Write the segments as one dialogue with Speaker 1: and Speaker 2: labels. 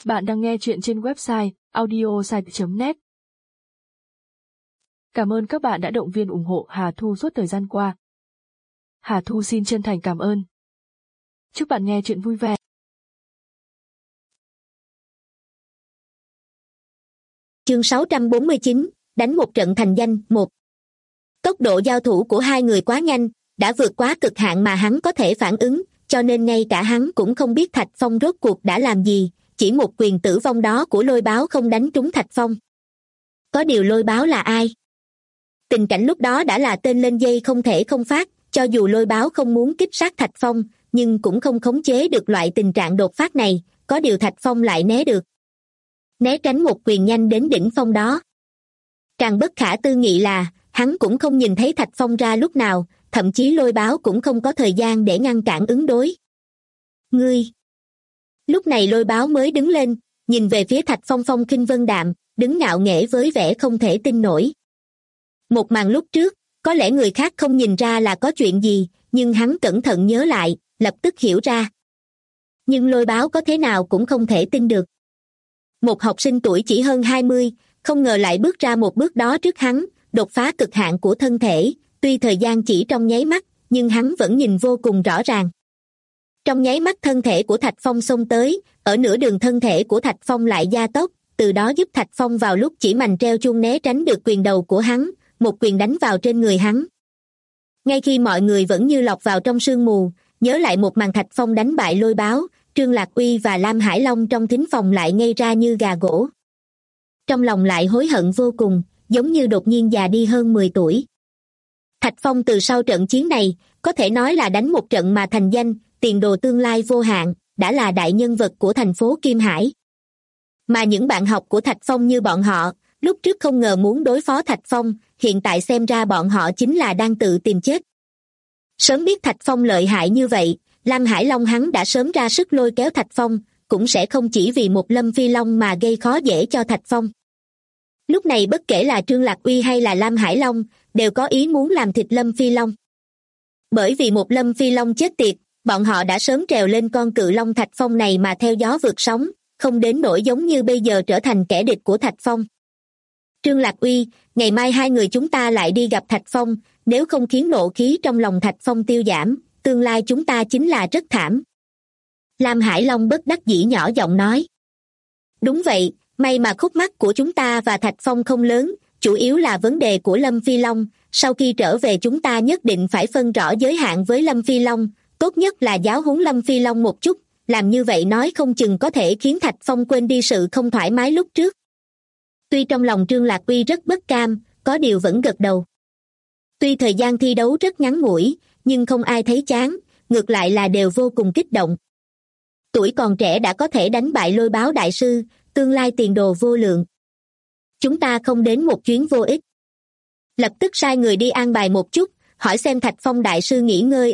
Speaker 1: Bạn đang nghe chuyện trên website audiosite.net. Cảm ơn các bạn đã động viên ủng hộ Hà Thu suốt thời gian qua. Hà Thu xin chân thành cảm ơn. Chúc bạn nghe chuyện vui vẻ.
Speaker 2: Chương 649, đánh một trận thành danh. 1. Tốc độ giao thủ của hai người quá nhanh, đã vượt quá cực hạn mà hắn có thể phản ứng, cho nên ngay cả hắn cũng không biết Thạch Phong rốt cuộc đã làm gì, chỉ một quyền tử vong đó của Lôi Báo không đánh trúng Thạch Phong. Có điều Lôi Báo là ai? Tình cảnh lúc đó đã là tên lên dây không thể không phát, cho dù Lôi Báo không muốn kích sát Thạch Phong, nhưng cũng không khống chế được loại tình trạng đột phát này, có điều Thạch Phong lại né được. Né tránh một quyền nhanh đến đỉnh phong đó. Càng bất khả tư nghị là, hắn cũng không nhìn thấy Thạch Phong ra lúc nào, thậm chí Lôi Báo cũng không có thời gian để ngăn cản ứng đối. Ngươi! Lúc này Lôi Báo mới đứng lên, nhìn về phía Thạch Phong phong khinh vân đạm, đứng ngạo nghễ với vẻ không thể tin nổi. Một màn lúc trước, có lẽ người khác không nhìn ra là có chuyện gì, nhưng hắn cẩn thận nhớ lại, lập tức hiểu ra. Nhưng Lôi Báo có thế nào cũng không thể tin được. Một học sinh tuổi chỉ hơn 20, không ngờ lại bước ra một bước đó trước hắn, đột phá cực hạn của thân thể, tuy thời gian chỉ trong nháy mắt, nhưng hắn vẫn nhìn vô cùng rõ ràng. Trong nháy mắt thân thể của Thạch Phong xông tới, ở nửa đường thân thể của Thạch Phong lại gia tốc, từ đó giúp Thạch Phong vào lúc chỉ mành treo chuông né tránh được quyền đầu của hắn, một quyền đánh vào trên người hắn. Ngay khi mọi người vẫn như lọt vào trong sương mù, nhớ lại một màn Thạch Phong đánh bại Lôi Báo, Trương Lạc Uy và Lam Hải Long trong thính phòng lại ngây ra như gà gỗ. Trong lòng lại hối hận vô cùng, giống như đột nhiên già đi hơn 10 tuổi. Thạch Phong từ sau trận chiến này, có thể nói là đánh một trận mà thành danh, tiền đồ tương lai vô hạn, đã là đại nhân vật của thành phố Kim Hải. Mà những bạn học của Thạch Phong như bọn họ, lúc trước không ngờ muốn đối phó Thạch Phong, hiện tại xem ra bọn họ chính là đang tự tìm chết. Sớm biết Thạch Phong lợi hại như vậy, Lam Hải Long hắn đã sớm ra sức lôi kéo Thạch Phong, cũng sẽ không chỉ vì một Lâm Phi Long mà gây khó dễ cho Thạch Phong. Lúc này bất kể là Trương Lạc Uy hay là Lam Hải Long, đều có ý muốn làm thịt Lâm Phi Long. Bởi vì một Lâm Phi Long chết tiệt, bọn họ đã sớm trèo lên con cự long Thạch Phong này mà theo gió vượt sóng, không đến nỗi giống như bây giờ trở thành kẻ địch của Thạch Phong. Trương Lạc Uy, ngày mai hai người chúng ta lại đi gặp Thạch Phong, nếu không khiến nộ khí trong lòng Thạch Phong tiêu giảm, tương lai chúng ta chính là rất thảm. Lam Hải Long bất đắc dĩ nhỏ giọng nói. Đúng vậy, may mà khúc mắc của chúng ta và Thạch Phong không lớn, chủ yếu là vấn đề của Lâm Phi Long, sau khi trở về chúng ta nhất định phải phân rõ giới hạn với Lâm Phi Long, tốt nhất là giáo huấn Lâm Phi Long một chút, làm như vậy nói không chừng có thể khiến Thạch Phong quên đi sự không thoải mái lúc trước. Tuy trong lòng Trương Lạc Uy rất bất cam, có điều vẫn gật đầu. Tuy thời gian thi đấu rất ngắn ngủi, nhưng không ai thấy chán, ngược lại là đều vô cùng kích động. Tuổi còn trẻ đã có thể đánh bại Lôi Báo đại sư, tương lai tiền đồ vô lượng. Chúng ta không đến một chuyến vô ích. Lập tức sai người đi an bài một chút, hỏi xem Thạch Phong đại sư nghỉ ngơi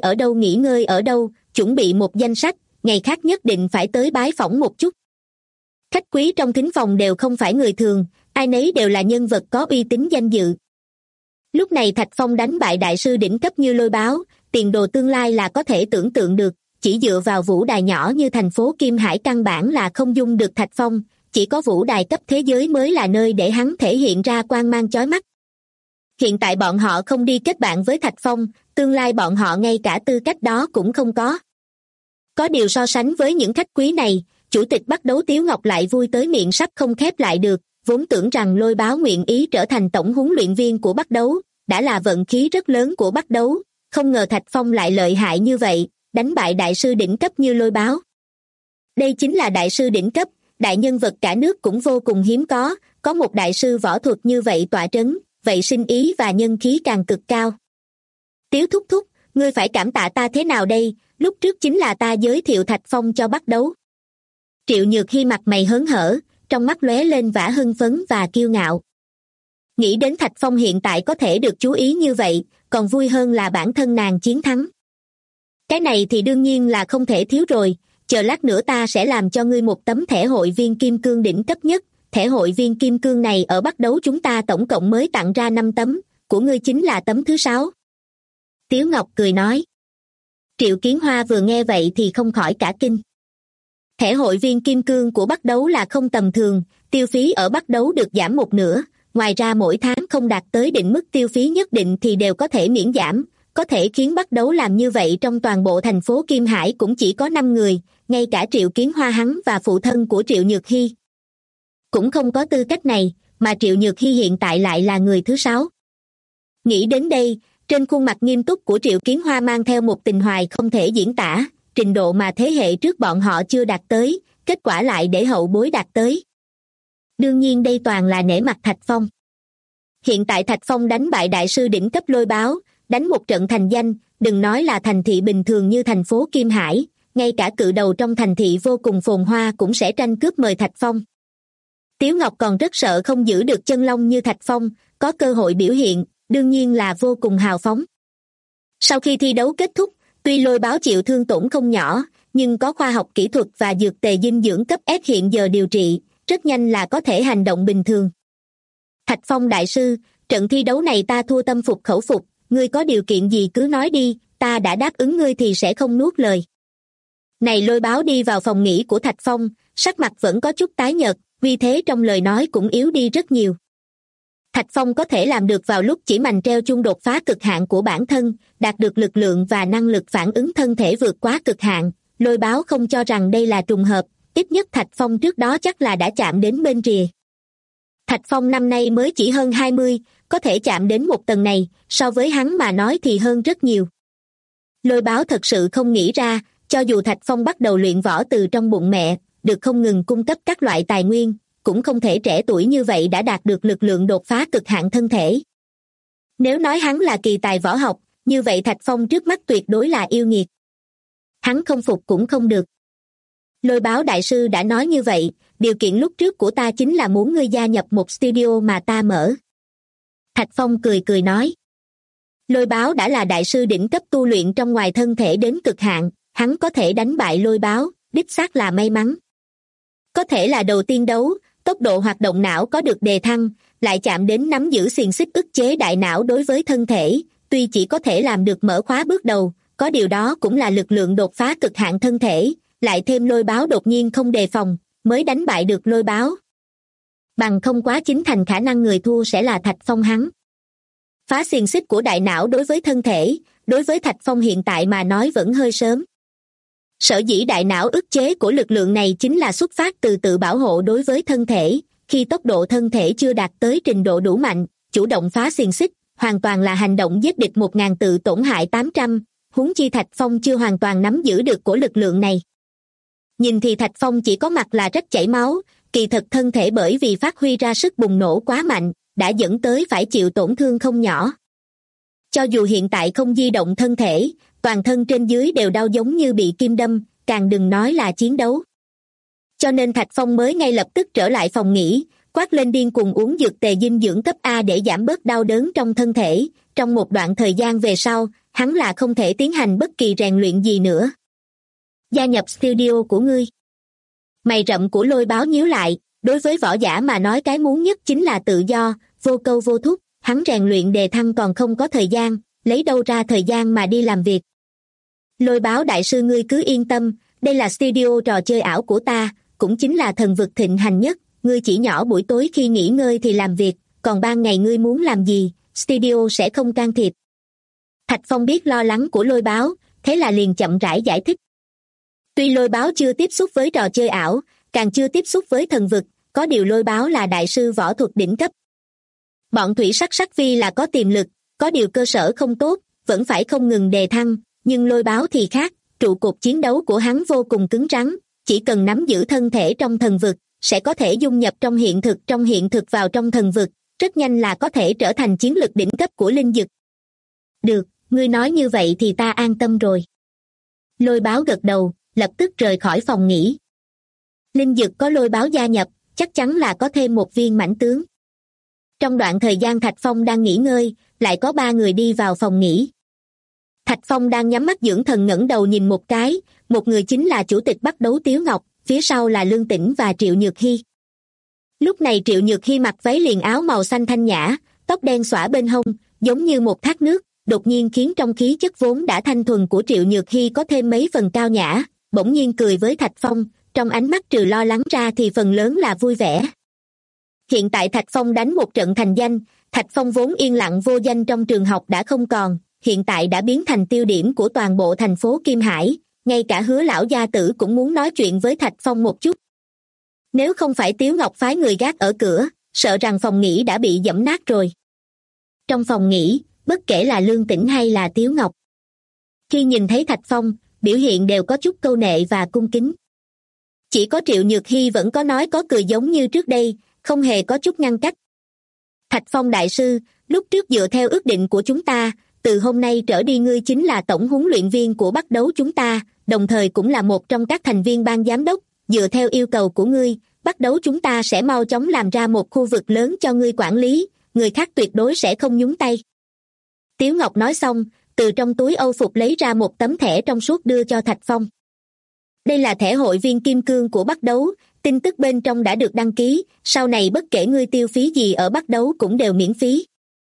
Speaker 2: ở đâu, chuẩn bị một danh sách, ngày khác nhất định phải tới bái phỏng một chút. Khách quý trong thính phòng đều không phải người thường, ai nấy đều là nhân vật có uy tín danh dự. Lúc này Thạch Phong đánh bại đại sư đỉnh cấp như Lôi Báo, tiền đồ tương lai là có thể tưởng tượng được, chỉ dựa vào vũ đài nhỏ như thành phố Kim Hải căn bản là không dung được Thạch Phong, chỉ có vũ đài cấp thế giới mới là nơi để hắn thể hiện ra quang mang chói mắt. Hiện tại bọn họ không đi kết bạn với Thạch Phong, tương lai bọn họ ngay cả tư cách đó cũng không có. Có điều so sánh với những khách quý này, chủ tịch Bắc Đấu Tiếu Ngọc lại vui tới miệng sắp không khép lại được, vốn tưởng rằng Lôi Báo nguyện ý trở thành tổng huấn luyện viên của Bắc Đấu, đã là vận khí rất lớn của Bắc Đấu, không ngờ Thạch Phong lại lợi hại như vậy, đánh bại đại sư đỉnh cấp như Lôi Báo. Đây chính là đại sư đỉnh cấp, đại nhân vật cả nước cũng vô cùng hiếm có một đại sư võ thuật như vậy tọa trấn, vậy sinh ý và nhân khí càng cực cao. Tiếu thúc thúc, ngươi phải cảm tạ ta thế nào đây, lúc trước chính là ta giới thiệu Thạch Phong cho Bắc Đấu. Triệu Nhược Hy mặt mày hớn hở, trong mắt lóe lên vẻ hưng phấn và kiêu ngạo. Nghĩ đến Thạch Phong hiện tại có thể được chú ý như vậy, còn vui hơn là bản thân nàng chiến thắng. Cái này thì đương nhiên là không thể thiếu rồi, chờ lát nữa ta sẽ làm cho ngươi một tấm thẻ hội viên kim cương đỉnh cấp nhất, thẻ hội viên kim cương này ở Bắc Đấu chúng ta tổng cộng mới tặng ra 5 tấm, của ngươi chính là tấm thứ 6. Tiếu Ngọc cười nói. Triệu Kiến Hoa vừa nghe vậy thì không khỏi cả kinh. Thẻ hội viên kim cương của Bắc Đấu là không tầm thường, tiêu phí ở Bắc Đấu được giảm một nửa, ngoài ra mỗi tháng không đạt tới định mức tiêu phí nhất định thì đều có thể miễn giảm, có thể khiến Bắc Đấu làm như vậy trong toàn bộ thành phố Kim Hải cũng chỉ có 5 người, ngay cả Triệu Kiến Hoa hắn và phụ thân của Triệu Nhược Hy cũng không có tư cách này, mà Triệu Nhược Hy hiện tại lại là người thứ 6. Nghĩ đến đây, trên khuôn mặt nghiêm túc của Triệu Kiến Hoa mang theo một tình hoài không thể diễn tả, trình độ mà thế hệ trước bọn họ chưa đạt tới, kết quả lại để hậu bối đạt tới. Đương nhiên đây toàn là nể mặt Thạch Phong. Hiện tại Thạch Phong đánh bại đại sư đỉnh cấp Lôi Báo, đánh một trận thành danh, đừng nói là thành thị bình thường như thành phố Kim Hải, ngay cả cự đầu trong thành thị vô cùng phồn hoa cũng sẽ tranh cướp mời Thạch Phong. Tiếu Ngọc còn rất sợ không giữ được chân long như Thạch Phong, có cơ hội biểu hiện, đương nhiên là vô cùng hào phóng. Sau khi thi đấu kết thúc, tuy Lôi Báo chịu thương tổn không nhỏ, nhưng có khoa học kỹ thuật và dược tề dinh dưỡng cấp S hiện giờ điều trị, rất nhanh là có thể hành động bình thường. Thạch Phong đại sư, trận thi đấu này ta thua tâm phục khẩu phục, ngươi có điều kiện gì cứ nói đi, ta đã đáp ứng ngươi thì sẽ không nuốt lời. Này Lôi Báo đi vào phòng nghỉ của Thạch Phong, sắc mặt vẫn có chút tái nhợt, vì thế trong lời nói cũng yếu đi rất nhiều. Thạch Phong có thể làm được vào lúc chỉ mành treo chuông đột phá cực hạn của bản thân, đạt được lực lượng và năng lực phản ứng thân thể vượt quá cực hạn, Lôi Báo không cho rằng đây là trùng hợp, ít nhất Thạch Phong trước đó chắc là đã chạm đến bên rìa. Thạch Phong năm nay mới chỉ hơn 20, có thể chạm đến một tầng này, so với hắn mà nói thì hơn rất nhiều. Lôi Báo thật sự không nghĩ ra, cho dù Thạch Phong bắt đầu luyện võ từ trong bụng mẹ, được không ngừng cung cấp các loại tài nguyên, cũng không thể trẻ tuổi như vậy đã đạt được lực lượng đột phá cực hạn thân thể. Nếu nói hắn là kỳ tài võ học, như vậy Thạch Phong trước mắt tuyệt đối là yêu nghiệt. Hắn không phục cũng không được. Lôi Báo đại sư đã nói như vậy, điều kiện lúc trước của ta chính là muốn ngươi gia nhập một studio mà ta mở. Thạch Phong cười cười nói. Lôi Báo đã là đại sư đỉnh cấp tu luyện trong ngoài thân thể đến cực hạn, hắn có thể đánh bại Lôi Báo, đích xác là may mắn. Có thể là đầu tiên đấu, tốc độ hoạt động não có được đề thăng, lại chạm đến nắm giữ xiềng xích ức chế đại não đối với thân thể, tuy chỉ có thể làm được mở khóa bước đầu, có điều đó cũng là lực lượng đột phá cực hạn thân thể, lại thêm Lôi Báo đột nhiên không đề phòng, mới đánh bại được Lôi Báo. Bằng không quá chính thành khả năng người thua sẽ là Thạch Phong hắn. Phá xiềng xích của đại não đối với thân thể, đối với Thạch Phong hiện tại mà nói vẫn hơi sớm. Sở dĩ đại não ức chế của lực lượng này chính là xuất phát từ tự bảo hộ đối với thân thể, khi tốc độ thân thể chưa đạt tới trình độ đủ mạnh, chủ động phá xiềng xích, hoàn toàn là hành động giết địch 1000 tự tổn hại 800, huống chi Thạch Phong chưa hoàn toàn nắm giữ được của lực lượng này. Nhìn thì Thạch Phong chỉ có mặt là rách chảy máu, kỳ thực thân thể bởi vì phát huy ra sức bùng nổ quá mạnh, đã dẫn tới phải chịu tổn thương không nhỏ. Cho dù hiện tại không di động thân thể, toàn thân trên dưới đều đau giống như bị kim đâm, càng đừng nói là chiến đấu. Cho nên Thạch Phong mới ngay lập tức trở lại phòng nghỉ, quát lên điên cuồng uống dược tề dinh dưỡng cấp A để giảm bớt đau đớn trong thân thể. Trong một đoạn thời gian về sau, hắn là không thể tiến hành bất kỳ rèn luyện gì nữa. Gia nhập studio của ngươi. Mày rậm của Lôi Báo nhíu lại, đối với võ giả mà nói cái muốn nhất chính là tự do, vô câu vô thúc, hắn rèn luyện đề thăng còn không có thời gian, lấy đâu ra thời gian mà đi làm việc. Lôi Báo đại sư ngươi cứ yên tâm, đây là studio trò chơi ảo của ta, cũng chính là thần vực thịnh hành nhất, ngươi chỉ nhỏ buổi tối khi nghỉ ngơi thì làm việc, còn ban ngày ngươi muốn làm gì, studio sẽ không can thiệp. Thạch Phong biết lo lắng của Lôi Báo, thế là liền chậm rãi giải thích. Tuy Lôi Báo chưa tiếp xúc với trò chơi ảo, càng chưa tiếp xúc với thần vực, có điều Lôi Báo là đại sư võ thuật đỉnh cấp. Bọn thủy sắc sắc vi là có tiềm lực, có điều cơ sở không tốt, vẫn phải không ngừng đề thăng, nhưng Lôi Báo thì khác, trụ cột chiến đấu của hắn vô cùng cứng rắn, chỉ cần nắm giữ thân thể trong thần vực, sẽ có thể dung nhập trong hiện thực vào trong thần vực, rất nhanh là có thể trở thành chiến lực đỉnh cấp của linh dực. Được, ngươi nói như vậy thì ta an tâm rồi. Lôi Báo gật đầu, lập tức rời khỏi phòng nghỉ. Linh dực có Lôi Báo gia nhập, chắc chắn là có thêm một viên mãnh tướng. Trong đoạn thời gian Thạch Phong đang nghỉ ngơi, lại có 3 người đi vào phòng nghỉ. Thạch Phong đang nhắm mắt dưỡng thần ngẩng đầu nhìn một cái, một người chính là chủ tịch Bắc Đấu Tiếu Ngọc, phía sau là Lương Tĩnh và Triệu Nhược Hy. Lúc này Triệu Nhược Hy mặc váy liền áo màu xanh thanh nhã, tóc đen xõa bên hông, giống như một thác nước, đột nhiên khiến trong khí chất vốn đã thanh thuần của Triệu Nhược Hy có thêm mấy phần cao nhã, bỗng nhiên cười với Thạch Phong, trong ánh mắt trừ lo lắng ra thì phần lớn là vui vẻ. Hiện tại Thạch Phong đánh một trận thành danh, Thạch Phong vốn yên lặng vô danh trong trường học đã không còn, hiện tại đã biến thành tiêu điểm của toàn bộ thành phố Kim Hải, ngay cả Hứa lão gia tử cũng muốn nói chuyện với Thạch Phong một chút. Nếu không phải Tiếu Ngọc phái người gác ở cửa, sợ rằng phòng nghỉ đã bị giẫm nát rồi. Trong phòng nghỉ, bất kể là Lương Tĩnh hay là Tiếu Ngọc, khi nhìn thấy Thạch Phong, biểu hiện đều có chút câu nệ và cung kính. Chỉ có Triệu Nhược Hy vẫn có nói có cười giống như trước đây, không hề có chút ngăn cách. Thạch Phong đại sư, lúc trước dựa theo ước định của chúng ta, từ hôm nay trở đi ngươi chính là tổng huấn luyện viên của Bắc Đấu chúng ta, đồng thời cũng là một trong các thành viên ban giám đốc. Dựa theo yêu cầu của ngươi, Bắc Đấu chúng ta sẽ mau chóng làm ra một khu vực lớn cho ngươi quản lý, người khác tuyệt đối sẽ không nhúng tay. Tiếu Ngọc nói xong, từ trong túi âu phục lấy ra một tấm thẻ trong suốt đưa cho Thạch Phong. Đây là thẻ hội viên kim cương của Bắc Đấu, tin tức bên trong đã được đăng ký, sau này bất kể ngươi tiêu phí gì ở Bắc Đấu cũng đều miễn phí.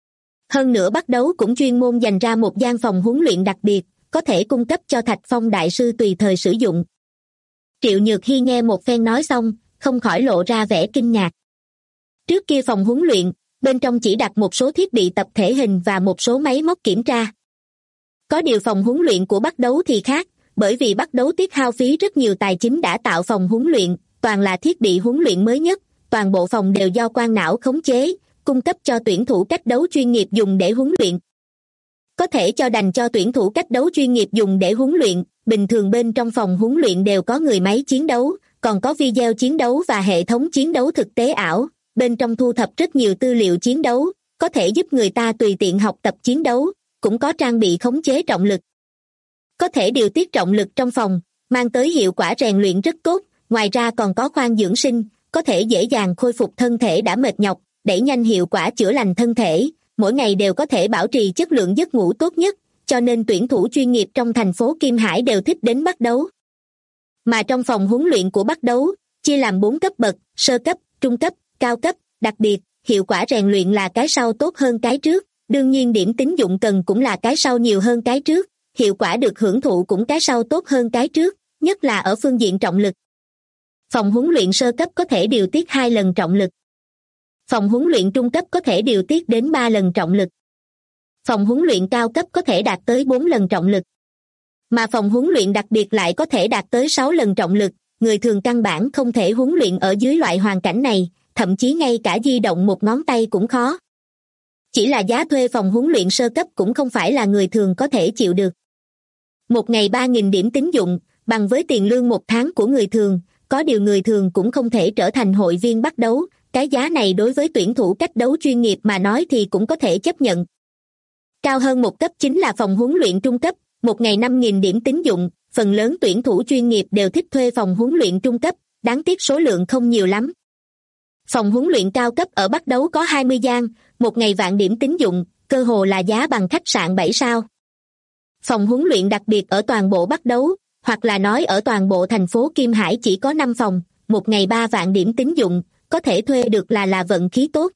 Speaker 2: Hơn nữa Bắc Đấu cũng chuyên môn dành ra một gian phòng huấn luyện đặc biệt, có thể cung cấp cho Thạch Phong đại sư tùy thời sử dụng. Triệu Nhược Hy nghe một phen nói xong, không khỏi lộ ra vẻ kinh ngạc. Trước kia phòng huấn luyện, bên trong chỉ đặt một số thiết bị tập thể hình và một số máy móc kiểm tra. Có điều phòng huấn luyện của Bắc Đấu thì khác, bởi vì Bắc Đấu tiết hao phí rất nhiều tài chính đã tạo phòng huấn luyện, toàn là thiết bị huấn luyện mới nhất, toàn bộ phòng đều do Quang Não khống chế, cung cấp cho tuyển thủ cách đấu chuyên nghiệp dùng để huấn luyện. Có thể cho dành cho tuyển thủ cách đấu chuyên nghiệp dùng để huấn luyện, bình thường bên trong phòng huấn luyện đều có người máy chiến đấu, còn có video chiến đấu và hệ thống chiến đấu thực tế ảo, bên trong thu thập rất nhiều tư liệu chiến đấu, có thể giúp người ta tùy tiện học tập chiến đấu, cũng có trang bị khống chế trọng lực. Có thể điều tiết trọng lực trong phòng, mang tới hiệu quả rèn luyện rất tốt, ngoài ra còn có khoang dưỡng sinh, có thể dễ dàng khôi phục thân thể đã mệt nhọc, đẩy nhanh hiệu quả chữa lành thân thể, mỗi ngày đều có thể bảo trì chất lượng giấc ngủ tốt nhất, cho nên tuyển thủ chuyên nghiệp trong thành phố Kim Hải đều thích đến Bắc Đấu. Mà trong phòng huấn luyện của Bắc Đấu, chia làm 4 cấp bậc, sơ cấp, trung cấp, cao cấp, đặc biệt, hiệu quả rèn luyện là cái sau tốt hơn cái trước, đương nhiên điểm tín dụng cần cũng là cái sau nhiều hơn cái trước, hiệu quả được hưởng thụ cũng cái sau tốt hơn cái trước, nhất là ở phương diện trọng lực. Phòng huấn luyện sơ cấp có thể điều tiết 2 lần trọng lực. Phòng huấn luyện trung cấp có thể điều tiết đến 3 lần trọng lực. Phòng huấn luyện cao cấp có thể đạt tới 4 lần trọng lực. Mà phòng huấn luyện đặc biệt lại có thể đạt tới 6 lần trọng lực, người thường căn bản không thể huấn luyện ở dưới loại hoàn cảnh này, thậm chí ngay cả di động một ngón tay cũng khó. Chỉ là giá thuê phòng huấn luyện sơ cấp cũng không phải là người thường có thể chịu được. Một ngày 3.000 điểm tín dụng, bằng với tiền lương một tháng của người thường, có điều người thường cũng không thể trở thành hội viên Bắc Đấu, cái giá này đối với tuyển thủ cách đấu chuyên nghiệp mà nói thì cũng có thể chấp nhận. Cao hơn một cấp chính là phòng huấn luyện trung cấp, một ngày 5.000 điểm tín dụng, phần lớn tuyển thủ chuyên nghiệp đều thích thuê phòng huấn luyện trung cấp, đáng tiếc số lượng không nhiều lắm. Phòng huấn luyện cao cấp ở Bắc Đấu có 20 gian, một ngày vạn điểm tín dụng, cơ hồ là giá bằng khách sạn 7 sao. Phòng huấn luyện đặc biệt ở toàn bộ Bắc Đấu, hoặc là nói ở toàn bộ thành phố Kim Hải chỉ có 5 phòng, một ngày 3 vạn điểm tín dụng, có thể thuê được là vận khí tốt.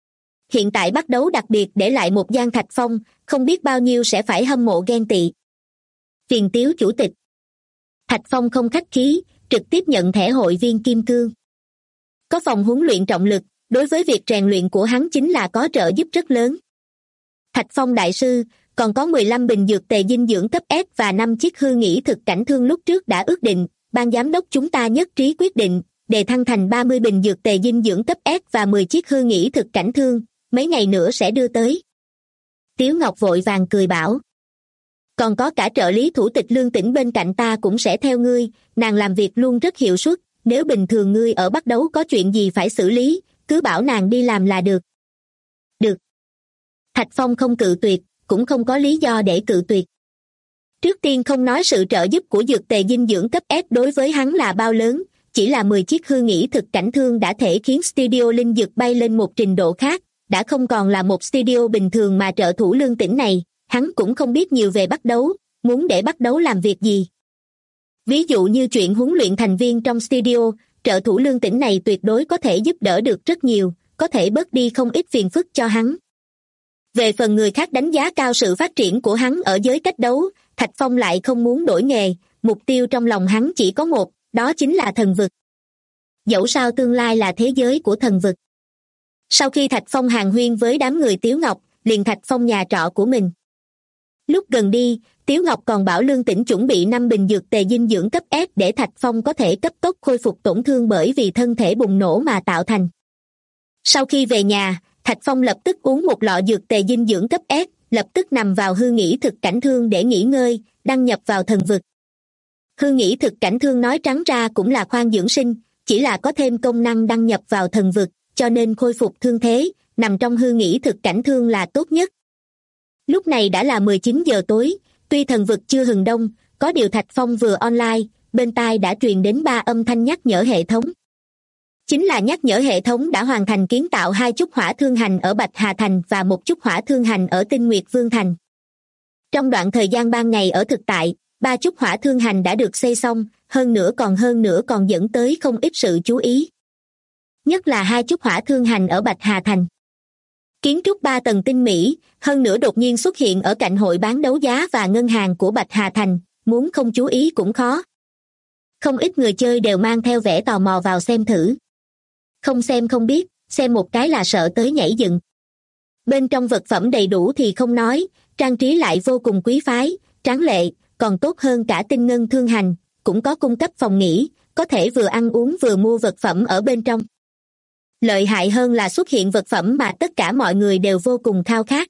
Speaker 2: Hiện tại Bắc Đấu đặc biệt để lại một gian Thạch Phong, không biết bao nhiêu sẽ phải hâm mộ ghen tị. Tiền Tiếu chủ tịch. Thạch Phong không khách khí, trực tiếp nhận thẻ hội viên kim cương. Có phòng huấn luyện trọng lực, đối với việc rèn luyện của hắn chính là có trợ giúp rất lớn. Thạch Phong đại sư, còn có 15 bình dược tề dinh dưỡng cấp S và 5 chiếc hư nghỉ thực cảnh thương lúc trước đã ước định, ban giám đốc chúng ta nhất trí quyết định, đề thăng thành 30 bình dược tề dinh dưỡng cấp S và 10 chiếc hư nghỉ thực cảnh thương, mấy ngày nữa sẽ đưa tới. Tiếu Ngọc vội vàng cười bảo. Còn có cả trợ lý thủ tịch Lương Tĩnh bên cạnh ta cũng sẽ theo ngươi, nàng làm việc luôn rất hiệu suất, nếu bình thường ngươi ở Bắc Đấu có chuyện gì phải xử lý, cứ bảo nàng đi làm là được. Được. Thạch Phong không cự tuyệt, cũng không có lý do để cự tuyệt. Trước tiên không nói sự trợ giúp của dược tề dinh dưỡng cấp S đối với hắn là bao lớn, chỉ là 10 chiếc hư nghỉ thực cảnh thương đã thể khiến studio Linh Dược bay lên một trình độ khác, đã không còn là một studio bình thường mà trợ thủ Lương Tĩnh này, hắn cũng không biết nhiều về Bắc Đấu, muốn để Bắc Đấu làm việc gì. Ví dụ như chuyện huấn luyện thành viên trong studio, trợ thủ Lương Tĩnh này tuyệt đối có thể giúp đỡ được rất nhiều, có thể bớt đi không ít phiền phức cho hắn. Về phần người khác đánh giá cao sự phát triển của hắn ở giới cách đấu, Thạch Phong lại không muốn đổi nghề, mục tiêu trong lòng hắn chỉ có một, đó chính là thần vực. Dẫu sao tương lai là thế giới của thần vực. Sau khi Thạch Phong hàn huyên với đám người Tiếu Ngọc, liền Thạch Phong nhà trọ của mình. Lúc gần đi, Tiếu Ngọc còn bảo Lương Tĩnh chuẩn bị 5 bình dược tề dinh dưỡng cấp S để Thạch Phong có thể cấp tốc khôi phục tổn thương bởi vì thân thể bùng nổ mà tạo thành. Sau khi về nhà, Thạch Phong lập tức uống một lọ dược tề dinh dưỡng cấp S, lập tức nằm vào hư nghỉ thực cảnh thương để nghỉ ngơi, đăng nhập vào thần vực. Hư nghỉ thực cảnh thương nói trắng ra cũng là khoan dưỡng sinh, chỉ là có thêm công năng đăng nhập vào thần vực, cho nên khôi phục thương thế, nằm trong hư nghỉ thực cảnh thương là tốt nhất. Lúc này đã là 19 giờ tối, tuy thần vực chưa hừng đông, có điều Thạch Phong vừa online, bên tai đã truyền đến 3 âm thanh nhắc nhở hệ thống. Chính là nhắc nhở hệ thống đã hoàn thành kiến tạo 2 chúc hỏa thương hành ở Bạch Hà Thành và 1 chúc hỏa thương hành ở Tinh Nguyệt Vương Thành. Trong đoạn thời gian ban ngày ở thực tại, 3 chúc hỏa thương hành đã được xây xong, hơn nữa còn dẫn tới không ít sự chú ý. Nhất là 2 chúc hỏa thương hành ở Bạch Hà Thành. Kiến trúc 3 tầng tinh mỹ, hơn nữa đột nhiên xuất hiện ở cạnh hội bán đấu giá và ngân hàng của Bạch Hà Thành, muốn không chú ý cũng khó. Không ít người chơi đều mang theo vẻ tò mò vào xem thử. Không xem không biết, xem một cái là sợ tới nhảy dựng. Bên trong vật phẩm đầy đủ thì không nói, trang trí lại vô cùng quý phái, tráng lệ, còn tốt hơn cả Tinh Ngân thương hành, cũng có cung cấp phòng nghỉ, có thể vừa ăn uống vừa mua vật phẩm ở bên trong. Lợi hại hơn là xuất hiện vật phẩm mà tất cả mọi người đều vô cùng khao khát.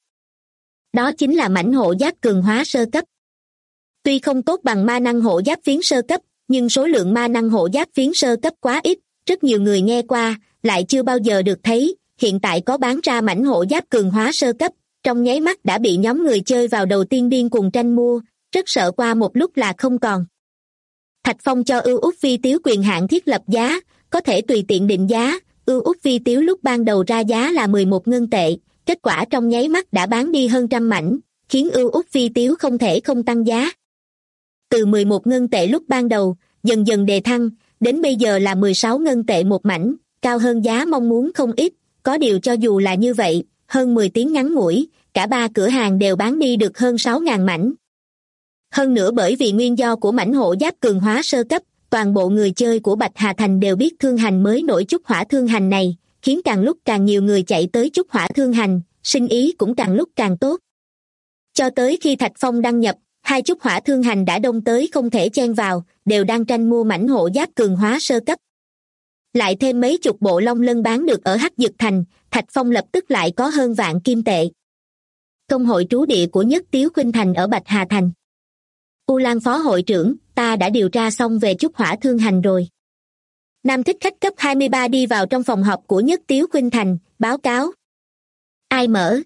Speaker 2: Đó chính là mảnh hộ giáp cường hóa sơ cấp. Tuy không tốt bằng ma năng hộ giáp phiến sơ cấp, nhưng số lượng ma năng hộ giáp phiến sơ cấp quá ít, rất nhiều người nghe qua, lại chưa bao giờ được thấy, hiện tại có bán ra mảnh hộ giáp cường hóa sơ cấp, trong nháy mắt đã bị nhóm người chơi vào đầu tiên điên cuồng tranh mua, rất sợ qua một lúc là không còn. Thạch Phong cho ưu út vi tiếu quyền hạn thiết lập giá, có thể tùy tiện định giá, ưu út vi tiếu lúc ban đầu ra giá là 11 ngân tệ, kết quả trong nháy mắt đã bán đi hơn trăm mảnh, khiến ưu út vi tiếu không thể không tăng giá. Từ 11 ngân tệ lúc ban đầu, dần dần đề thăng, đến bây giờ là 16 ngân tệ một mảnh, cao hơn giá mong muốn không ít, có điều cho dù là như vậy, hơn 10 tiếng ngắn ngủi, cả 3 cửa hàng đều bán đi được hơn 6.000 mảnh. Hơn nữa bởi vì nguyên do của mảnh hộ giáp cường hóa sơ cấp, toàn bộ người chơi của Bạch Hà Thành đều biết thương hành mới nổi chúc hỏa thương hành này, khiến càng lúc càng nhiều người chạy tới chúc hỏa thương hành, sinh ý cũng càng lúc càng tốt. Cho tới khi Thạch Phong đăng nhập, 2 chúc hỏa thương hành đã đông tới không thể chen vào, đều đang tranh mua mảnh hộ giáp cường hóa sơ cấp. Lại thêm mấy chục bộ long lân bán được ở Hắc Dực Thành, Thạch Phong lập tức lại có hơn vạn kim tệ. Công hội trú địa của Nhất Tiếu Khuynh Thành ở Bạch Hà Thành. U Lan phó hội trưởng, ta đã điều tra xong về chúc hỏa thương hành rồi. Nam thích khách cấp 23 đi vào trong phòng họp của Nhất Tiếu Khuynh Thành, báo cáo. Ai mở?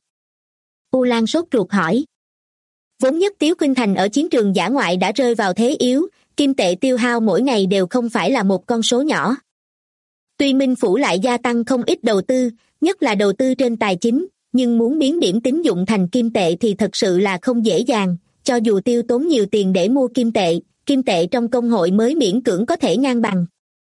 Speaker 2: U Lan sốt ruột hỏi. Vốn Nhất Tiếu Khuynh Thành ở chiến trường dã ngoại đã rơi vào thế yếu, kim tệ tiêu hao mỗi ngày đều không phải là một con số nhỏ. Tuy Minh Phủ lại gia tăng không ít đầu tư, nhất là đầu tư trên tài chính, nhưng muốn biến điểm tín dụng thành kim tệ thì thật sự là không dễ dàng, cho dù tiêu tốn nhiều tiền để mua kim tệ trong công hội mới miễn cưỡng có thể ngang bằng.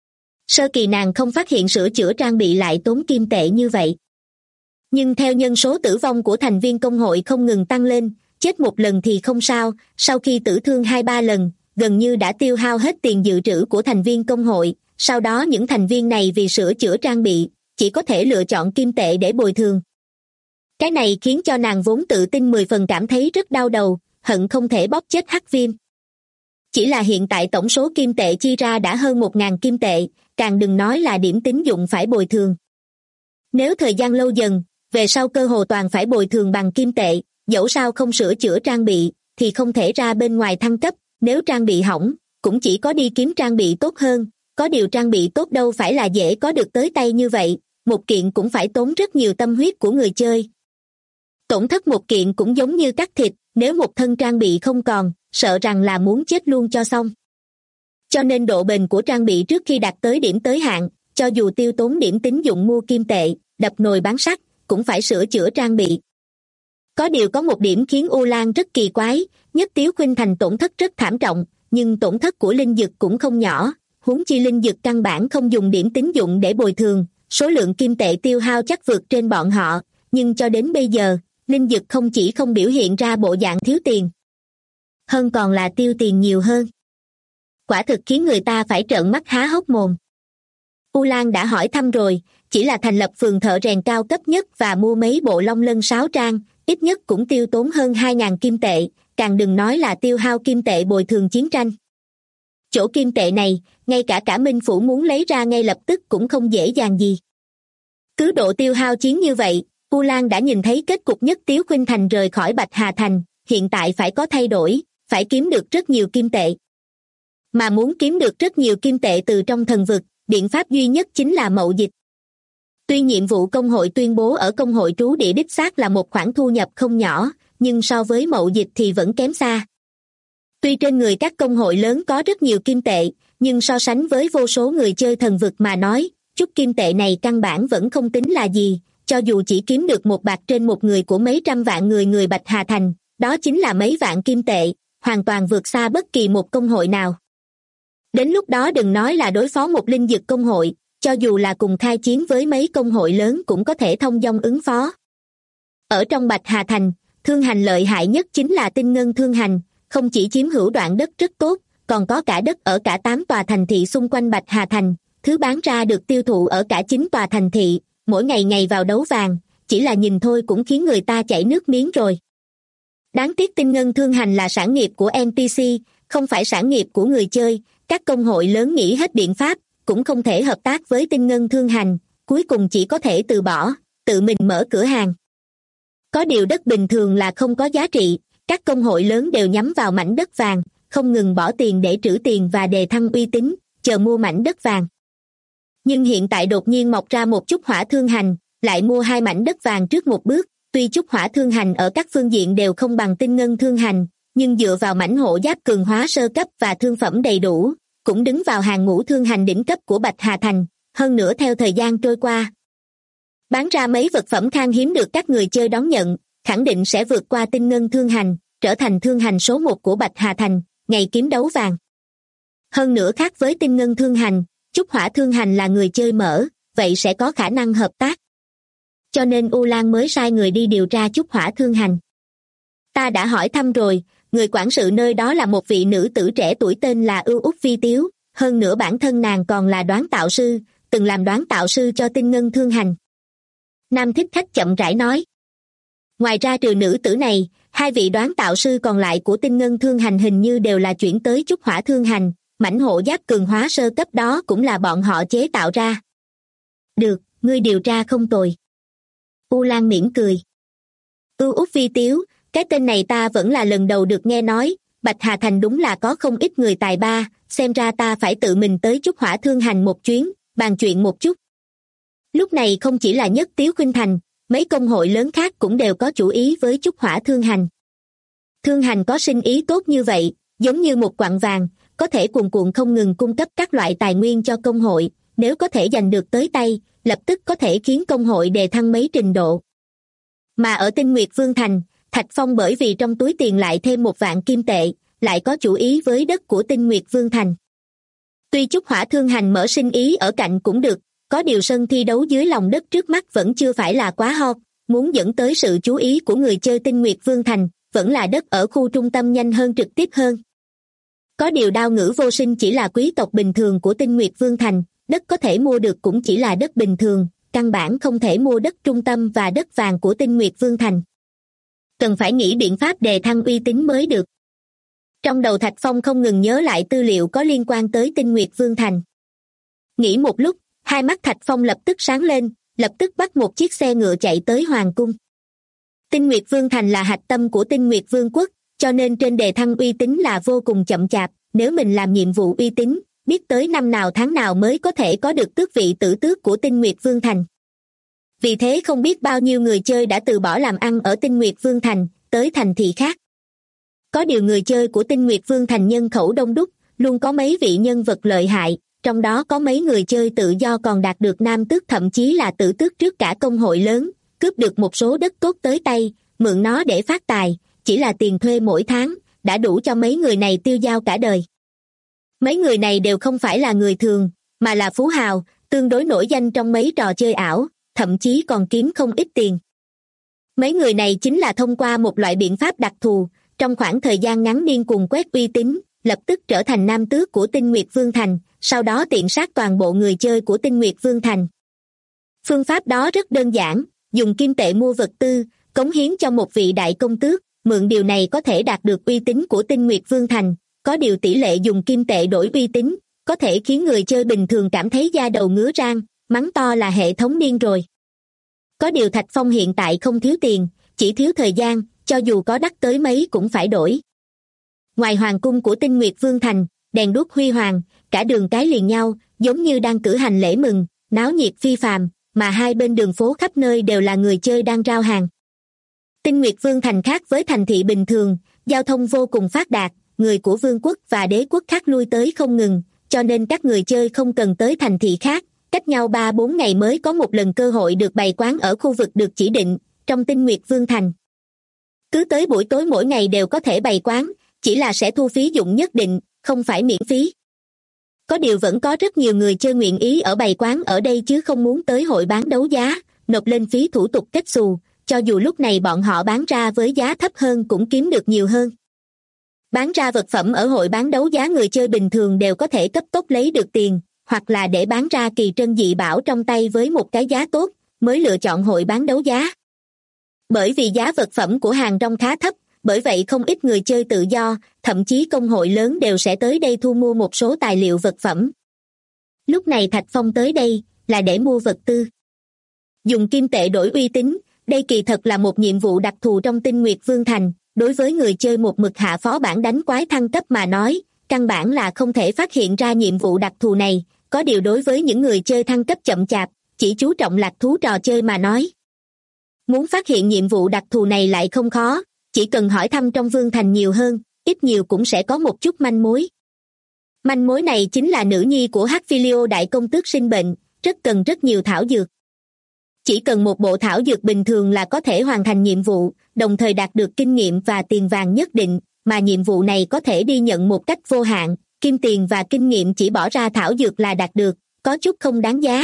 Speaker 2: Sơ kỳ nàng không phát hiện sửa chữa trang bị lại tốn kim tệ như vậy. Nhưng theo nhân số tử vong của thành viên công hội không ngừng tăng lên, chết một lần thì không sao, sau khi tử thương 2-3 lần, gần như đã tiêu hao hết tiền dự trữ của thành viên công hội, sau đó những thành viên này vì sửa chữa trang bị, chỉ có thể lựa chọn kim tệ để bồi thường. Cái này khiến cho nàng vốn tự tin 10 phần cảm thấy rất đau đầu, hận không thể bóp chết Hắc Viêm. Chỉ là hiện tại tổng số kim tệ chi ra đã hơn 1.000 kim tệ, càng đừng nói là điểm tín dụng phải bồi thường. Nếu thời gian lâu dần, về sau cơ hồ toàn phải bồi thường bằng kim tệ, dẫu sao không sửa chữa trang bị, thì không thể ra bên ngoài thăng cấp, nếu trang bị hỏng, cũng chỉ có đi kiếm trang bị tốt hơn, có điều trang bị tốt đâu phải là dễ có được tới tay như vậy, một kiện cũng phải tốn rất nhiều tâm huyết của người chơi. Tổn thất một kiện cũng giống như cắt thịt, nếu một thân trang bị không còn, sợ rằng là muốn chết luôn cho xong. Cho nên độ bền của trang bị trước khi đạt tới điểm tới hạn, cho dù tiêu tốn điểm tín dụng mua kim tệ, đập nồi bán sắt, cũng phải sửa chữa trang bị. Có điều có một điểm khiến U Lan rất kỳ quái, Nhất Tiếu Khuynh Thành tổn thất rất thảm trọng, nhưng tổn thất của linh dực cũng không nhỏ, huống chi linh dực căn bản không dùng điểm tín dụng để bồi thường, số lượng kim tệ tiêu hao chắc vượt trên bọn họ, nhưng cho đến bây giờ, linh dực không chỉ không biểu hiện ra bộ dạng thiếu tiền, hơn còn là tiêu tiền nhiều hơn. quả thực khiến người ta phải trợn mắt há hốc mồm. U Lan đã hỏi thăm rồi, chỉ là thành lập phường thợ rèn cao cấp nhất và mua mấy bộ long lân sáo trang, ít nhất cũng tiêu tốn hơn 2.000 kim tệ, càng đừng nói là tiêu hao kim tệ bồi thường chiến tranh. Chỗ kim tệ này, ngay cả Minh Phủ muốn lấy ra ngay lập tức cũng không dễ dàng gì. Cứ độ tiêu hao chiến như vậy, U Lan đã nhìn thấy kết cục Nhất Tiếu Khuynh Thành rời khỏi Bạch Hà Thành, hiện tại phải có thay đổi, phải kiếm được rất nhiều kim tệ. Mà muốn kiếm được rất nhiều kim tệ từ trong thần vực, biện pháp duy nhất chính là mậu dịch. Tuy nhiệm vụ công hội tuyên bố ở công hội trú địa đích xác là một khoản thu nhập không nhỏ, nhưng so với mậu dịch thì vẫn kém xa. Tuy trên người các công hội lớn có rất nhiều kim tệ, nhưng so sánh với vô số người chơi thần vực mà nói, chút kim tệ này căn bản vẫn không tính là gì, cho dù chỉ kiếm được một bạc trên một người của mấy trăm vạn người Bạch Hà Thành, đó chính là mấy vạn kim tệ, hoàn toàn vượt xa bất kỳ một công hội nào. Đến lúc đó đừng nói là đối phó một linh dược công hội, cho dù là cùng khai chiến với mấy công hội lớn cũng có thể thông dong ứng phó. Ở trong Bạch Hà Thành, thương hành lợi hại nhất chính là Tinh Ngân Thương Hành, không chỉ chiếm hữu đoạn đất rất tốt, còn có cả đất ở cả 8 tòa thành thị xung quanh Bạch Hà Thành, thứ bán ra được tiêu thụ ở cả 9 tòa thành thị, mỗi ngày vào đấu vàng, chỉ là nhìn thôi cũng khiến người ta chảy nước miếng rồi. Đáng tiếc Tinh Ngân Thương Hành là sản nghiệp của NPC, không phải sản nghiệp của người chơi, các công hội lớn nghĩ hết biện pháp, cũng không thể hợp tác với Tinh Ngân Thương Hành, cuối cùng chỉ có thể từ bỏ, tự mình mở cửa hàng. Có điều đất bình thường là không có giá trị, các công hội lớn đều nhắm vào mảnh đất vàng, không ngừng bỏ tiền để trữ tiền và đề thăng uy tín, chờ mua mảnh đất vàng. Nhưng hiện tại đột nhiên mọc ra một chút Hỏa Thương Hành, lại mua 2 mảnh đất vàng trước một bước, tuy chút Hỏa Thương Hành ở các phương diện đều không bằng Tinh Ngân Thương Hành, nhưng dựa vào mảnh hộ giáp cường hóa sơ cấp và thương phẩm đầy đủ, cũng đứng vào hàng ngũ thương hành đỉnh cấp của Bạch Hà Thành, hơn nữa theo thời gian trôi qua. Bán ra mấy vật phẩm khan hiếm được các người chơi đón nhận, khẳng định sẽ vượt qua Tinh Ngân Thương Hành, trở thành thương hành số 1 của Bạch Hà Thành, ngày kiếm đấu vàng. Hơn nữa khác với Tinh Ngân Thương Hành, chút Hỏa Thương Hành là người chơi mở, vậy sẽ có khả năng hợp tác. Cho nên U Lan mới sai người đi điều tra chút Hỏa Thương Hành. Ta đã hỏi thăm rồi, người quản sự nơi đó là một vị nữ tử trẻ tuổi tên là Ưu Úc Vi Tiếu, hơn nữa bản thân nàng còn là đoán tạo sư, từng làm đoán tạo sư cho Tinh Ngân Thương Hành. Nam thích khách chậm rãi nói. Ngoài ra trừ nữ tử này, 2 vị đoán tạo sư còn lại của Tinh Ngân Thương Hành hình như đều là chuyển tới chút Hỏa Thương Hành, mảnh hộ giáp cường hóa sơ cấp đó cũng là bọn họ chế tạo ra. Được, ngươi điều tra không tồi. U Lan mỉm cười. Ưu Úc Vi Tiếu, cái tên này ta vẫn là lần đầu được nghe nói, Bạch Hà Thành đúng là có không ít người tài ba, xem ra ta phải tự mình tới chút Hỏa Thương Hành một chuyến, bàn chuyện một chút. Lúc này không chỉ là Nhất Tiếu Khuynh Thành, mấy công hội lớn khác cũng đều có chủ ý với chút Hỏa Thương Hành. Thương hành có sinh ý tốt như vậy, giống như một quặng vàng, có thể cuồn cuộn không ngừng cung cấp các loại tài nguyên cho công hội, nếu có thể giành được tới tay, lập tức có thể khiến công hội đề thăng mấy trình độ. Mà ở Tinh Nguyệt Vương Thành, Thạch Phong bởi vì trong túi tiền lại thêm 1 vạn kim tệ, lại có chủ ý với đất của Tinh Nguyệt Vương Thành. Tuy chút Hỏa Thương Hành mở sinh ý ở cạnh cũng được, có điều sân thi đấu dưới lòng đất trước mắt vẫn chưa phải là quá hot, muốn dẫn tới sự chú ý của người chơi Tinh Nguyệt Vương Thành, vẫn là đất ở khu trung tâm nhanh hơn trực tiếp hơn. Có điều Đao Ngữ Vô Sinh chỉ là quý tộc bình thường của Tinh Nguyệt Vương Thành, đất có thể mua được cũng chỉ là đất bình thường, căn bản không thể mua đất trung tâm và đất vàng của Tinh Nguyệt Vương Thành. Cần phải nghĩ biện pháp đề thăng uy tín mới được. Trong đầu Thạch Phong không ngừng nhớ lại tư liệu có liên quan tới Tinh Nguyệt Vương Thành. Nghĩ một lúc, hai mắt Thạch Phong lập tức sáng lên, lập tức bắt một chiếc xe ngựa chạy tới Hoàng Cung. Tinh Nguyệt Vương Thành là hạch tâm của Tinh Nguyệt Vương quốc, cho nên trên đề thăng uy tín là vô cùng chậm chạp, nếu mình làm nhiệm vụ uy tín, biết tới năm nào tháng nào mới có thể có được tước vị tử tước của Tinh Nguyệt Vương Thành. Vì thế không biết bao nhiêu người chơi đã từ bỏ làm ăn ở Tinh Nguyệt Vương Thành, tới thành thị khác. Có điều người chơi của Tinh Nguyệt Vương Thành nhân khẩu đông đúc, luôn có mấy vị nhân vật lợi hại, trong đó có mấy người chơi tự do còn đạt được nam tước thậm chí là tử tước trước cả công hội lớn, cướp được một số đất tốt tới tay, mượn nó để phát tài, chỉ là tiền thuê mỗi tháng, đã đủ cho mấy người này tiêu dao cả đời. Mấy người này đều không phải là người thường, mà là phú hào, tương đối nổi danh trong mấy trò chơi ảo, thậm chí còn kiếm không ít tiền. Mấy người này chính là thông qua một loại biện pháp đặc thù, trong khoảng thời gian ngắn điên cuồng quét uy tín, lập tức trở thành nam tước của Tinh Nguyệt Vương Thành, sau đó tiện sát toàn bộ người chơi của Tinh Nguyệt Vương Thành. Phương pháp đó rất đơn giản, dùng kim tệ mua vật tư, cống hiến cho một vị đại công tước, mượn điều này có thể đạt được uy tín của Tinh Nguyệt Vương Thành, có điều tỷ lệ dùng kim tệ đổi uy tín, có thể khiến người chơi bình thường cảm thấy da đầu ngứa rang, mắng to là hệ thống điên rồi. Có điều Thạch Phong hiện tại không thiếu tiền, chỉ thiếu thời gian, cho dù có đắt tới mấy cũng phải đổi. Ngoài hoàng cung của Tinh Nguyệt Vương Thành, đèn đuốc huy hoàng, cả đường cái liền nhau, giống như đang cử hành lễ mừng, náo nhiệt phi phàm, mà hai bên đường phố khắp nơi đều là người chơi đang rao hàng. Tinh Nguyệt Vương Thành khác với thành thị bình thường, giao thông vô cùng phát đạt, người của vương quốc và đế quốc khác lui tới không ngừng, cho nên các người chơi không cần tới thành thị khác, cách nhau 3-4 ngày mới có một lần cơ hội được bày quán ở khu vực được chỉ định, trong Tinh Nguyệt Vương Thành. Cứ tới buổi tối mỗi ngày đều có thể bày quán, chỉ là sẽ thu phí dụng nhất định, không phải miễn phí. Có điều vẫn có rất nhiều người chơi nguyện ý ở bày quán ở đây chứ không muốn tới hội bán đấu giá, nộp lên phí thủ tục kết xù, cho dù lúc này bọn họ bán ra với giá thấp hơn cũng kiếm được nhiều hơn. Bán ra vật phẩm ở hội bán đấu giá người chơi bình thường đều có thể cấp tốc lấy được tiền, hoặc là để bán ra kỳ trân dị bảo trong tay với một cái giá tốt, mới lựa chọn hội bán đấu giá. Bởi vì giá vật phẩm của hàng rong khá thấp, bởi vậy không ít người chơi tự do, thậm chí công hội lớn đều sẽ tới đây thu mua một số tài liệu vật phẩm. Lúc này Thạch Phong tới đây là để mua vật tư. Dùng kim tệ đổi uy tín, đây kỳ thật là một nhiệm vụ đặc thù trong Tinh Nguyệt Vương Thành, đối với người chơi một mực hạ phó bản đánh quái thăng cấp mà nói, căn bản là không thể phát hiện ra nhiệm vụ đặc thù này, có điều đối với những người chơi thăng cấp chậm chạp, chỉ chú trọng lạc thú trò chơi mà nói. Muốn phát hiện nhiệm vụ đặc thù này lại không khó, chỉ cần hỏi thăm trong Vương Thành nhiều hơn, ít nhiều cũng sẽ có một chút manh mối. Manh mối này chính là nữ nhi của Hắc-Philio đại công tước sinh bệnh, cần rất nhiều thảo dược. Chỉ cần một bộ thảo dược bình thường là có thể hoàn thành nhiệm vụ, đồng thời đạt được kinh nghiệm và tiền vàng nhất định, mà nhiệm vụ này có thể đi nhận một cách vô hạn, kim tiền và kinh nghiệm chỉ bỏ ra thảo dược là đạt được, có chút không đáng giá.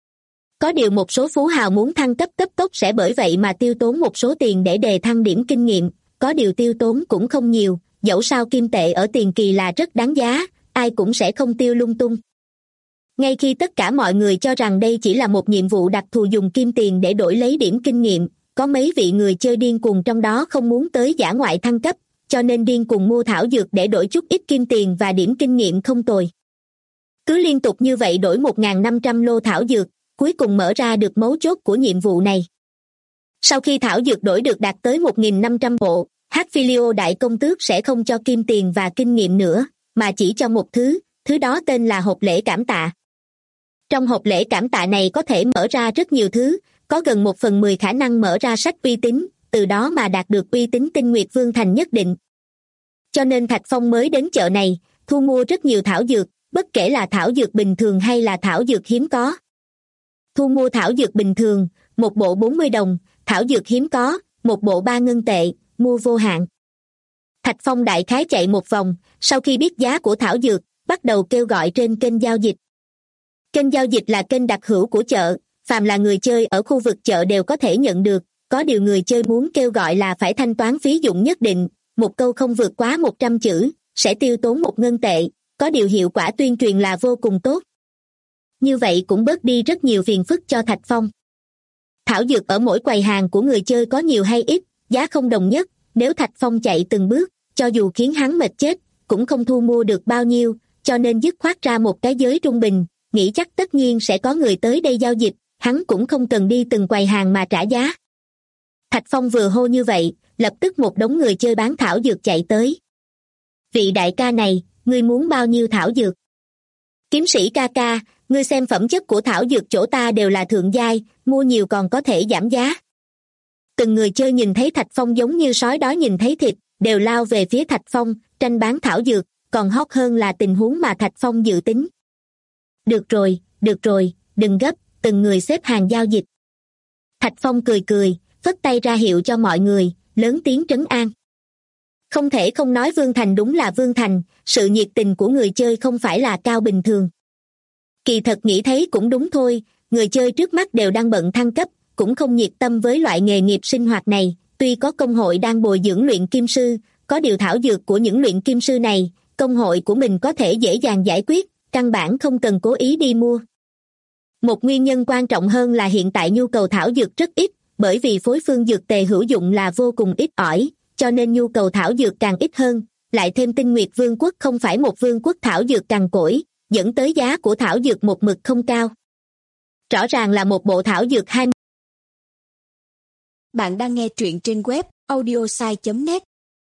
Speaker 2: Có điều một số phú hào muốn thăng cấp cấp tốc sẽ bởi vậy mà tiêu tốn một số tiền để đề thăng điểm kinh nghiệm, có điều tiêu tốn cũng không nhiều, dẫu sao kim tệ ở tiền kỳ là rất đáng giá, ai cũng sẽ không tiêu lung tung. Ngay khi tất cả mọi người cho rằng đây chỉ là một nhiệm vụ đặc thù dùng kim tiền để đổi lấy điểm kinh nghiệm, có mấy vị người chơi điên cuồng trong đó không muốn tới dã ngoại thăng cấp, cho nên điên cuồng mua thảo dược để đổi chút ít kim tiền và điểm kinh nghiệm không tồi. Cứ liên tục như vậy đổi 1.500 lô thảo dược, cuối cùng mở ra được mấu chốt của nhiệm vụ này. Sau khi thảo dược đổi được đạt tới 1.500 bộ, Hắc-Philio đại công tước sẽ không cho kim tiền và kinh nghiệm nữa, mà chỉ cho một thứ đó tên là hộp lễ cảm tạ. Trong hộp lễ cảm tạ này có thể mở ra rất nhiều thứ, có gần 1/10 khả năng mở ra sách uy tín, từ đó mà đạt được uy tín Tinh Nguyệt Vương Thành nhất định. Cho nên Thạch Phong mới đến chợ này, thu mua rất nhiều thảo dược, bất kể là thảo dược bình thường hay là thảo dược hiếm có. Thu mua thảo dược bình thường, một bộ 40 đồng, thảo dược hiếm có, một bộ 3 ngân tệ, mua vô hạn. Thạch Phong đại khái chạy một vòng, sau khi biết giá của thảo dược, bắt đầu kêu gọi trên kênh giao dịch. Kênh giao dịch là kênh đặc hữu của chợ, phàm là người chơi ở khu vực chợ đều có thể nhận được, có điều người chơi muốn kêu gọi là phải thanh toán phí dụng nhất định, một câu không vượt quá 100 chữ, sẽ tiêu tốn 1 ngân tệ, có điều hiệu quả tuyên truyền là vô cùng tốt. Như vậy cũng bớt đi rất nhiều phiền phức cho Thạch Phong. Thảo dược ở mỗi quầy hàng của người chơi có nhiều hay ít, giá không đồng nhất, nếu Thạch Phong chạy từng bước, cho dù khiến hắn mệt chết, cũng không thu mua được bao nhiêu, cho nên dứt khoát ra một cái giới trung bình, nghĩ chắc tất nhiên sẽ có người tới đây giao dịch, hắn cũng không cần đi từng quầy hàng mà trả giá. Thạch Phong vừa hô như vậy, lập tức một đống người chơi bán thảo dược chạy tới. Vị đại ca này, ngươi muốn bao nhiêu thảo dược? Kiếm sĩ ca ca, ngươi xem phẩm chất của thảo dược chỗ ta đều là thượng giai, mua nhiều còn có thể giảm giá. Từng người chơi nhìn thấy Thạch Phong giống như sói đói nhìn thấy thịt, đều lao về phía Thạch Phong, tranh bán thảo dược, còn hot hơn là tình huống mà Thạch Phong dự tính. Được rồi, đừng gấp, từng người xếp hàng giao dịch. Thạch Phong cười cười, phất tay ra hiệu cho mọi người, lớn tiếng trấn an. Không thể không nói Vương Thành đúng là Vương Thành, sự nhiệt tình của người chơi không phải là cao bình thường. Kỳ thật nghĩ thấy cũng đúng thôi, người chơi trước mắt đều đang bận thăng cấp, cũng không nhiệt tâm với loại nghề nghiệp sinh hoạt này, tuy có công hội đang bồi dưỡng luyện kim sư, có điều thảo dược của những luyện kim sư này, công hội của mình có thể dễ dàng giải quyết, căn bản không cần cố ý đi mua. Một nguyên nhân quan trọng hơn là hiện tại nhu cầu thảo dược rất ít, bởi vì phối phương dược tề hữu dụng là vô cùng ít ỏi, cho nên nhu cầu thảo dược càng ít hơn, lại thêm Tinh Nguyệt Vương quốc không phải một vương quốc thảo dược cằn cỗi, dẫn tới giá của thảo dược một mực không cao. Rõ ràng là một bộ thảo dược 20.
Speaker 3: Bạn đang nghe truyện trên web audiosai.net.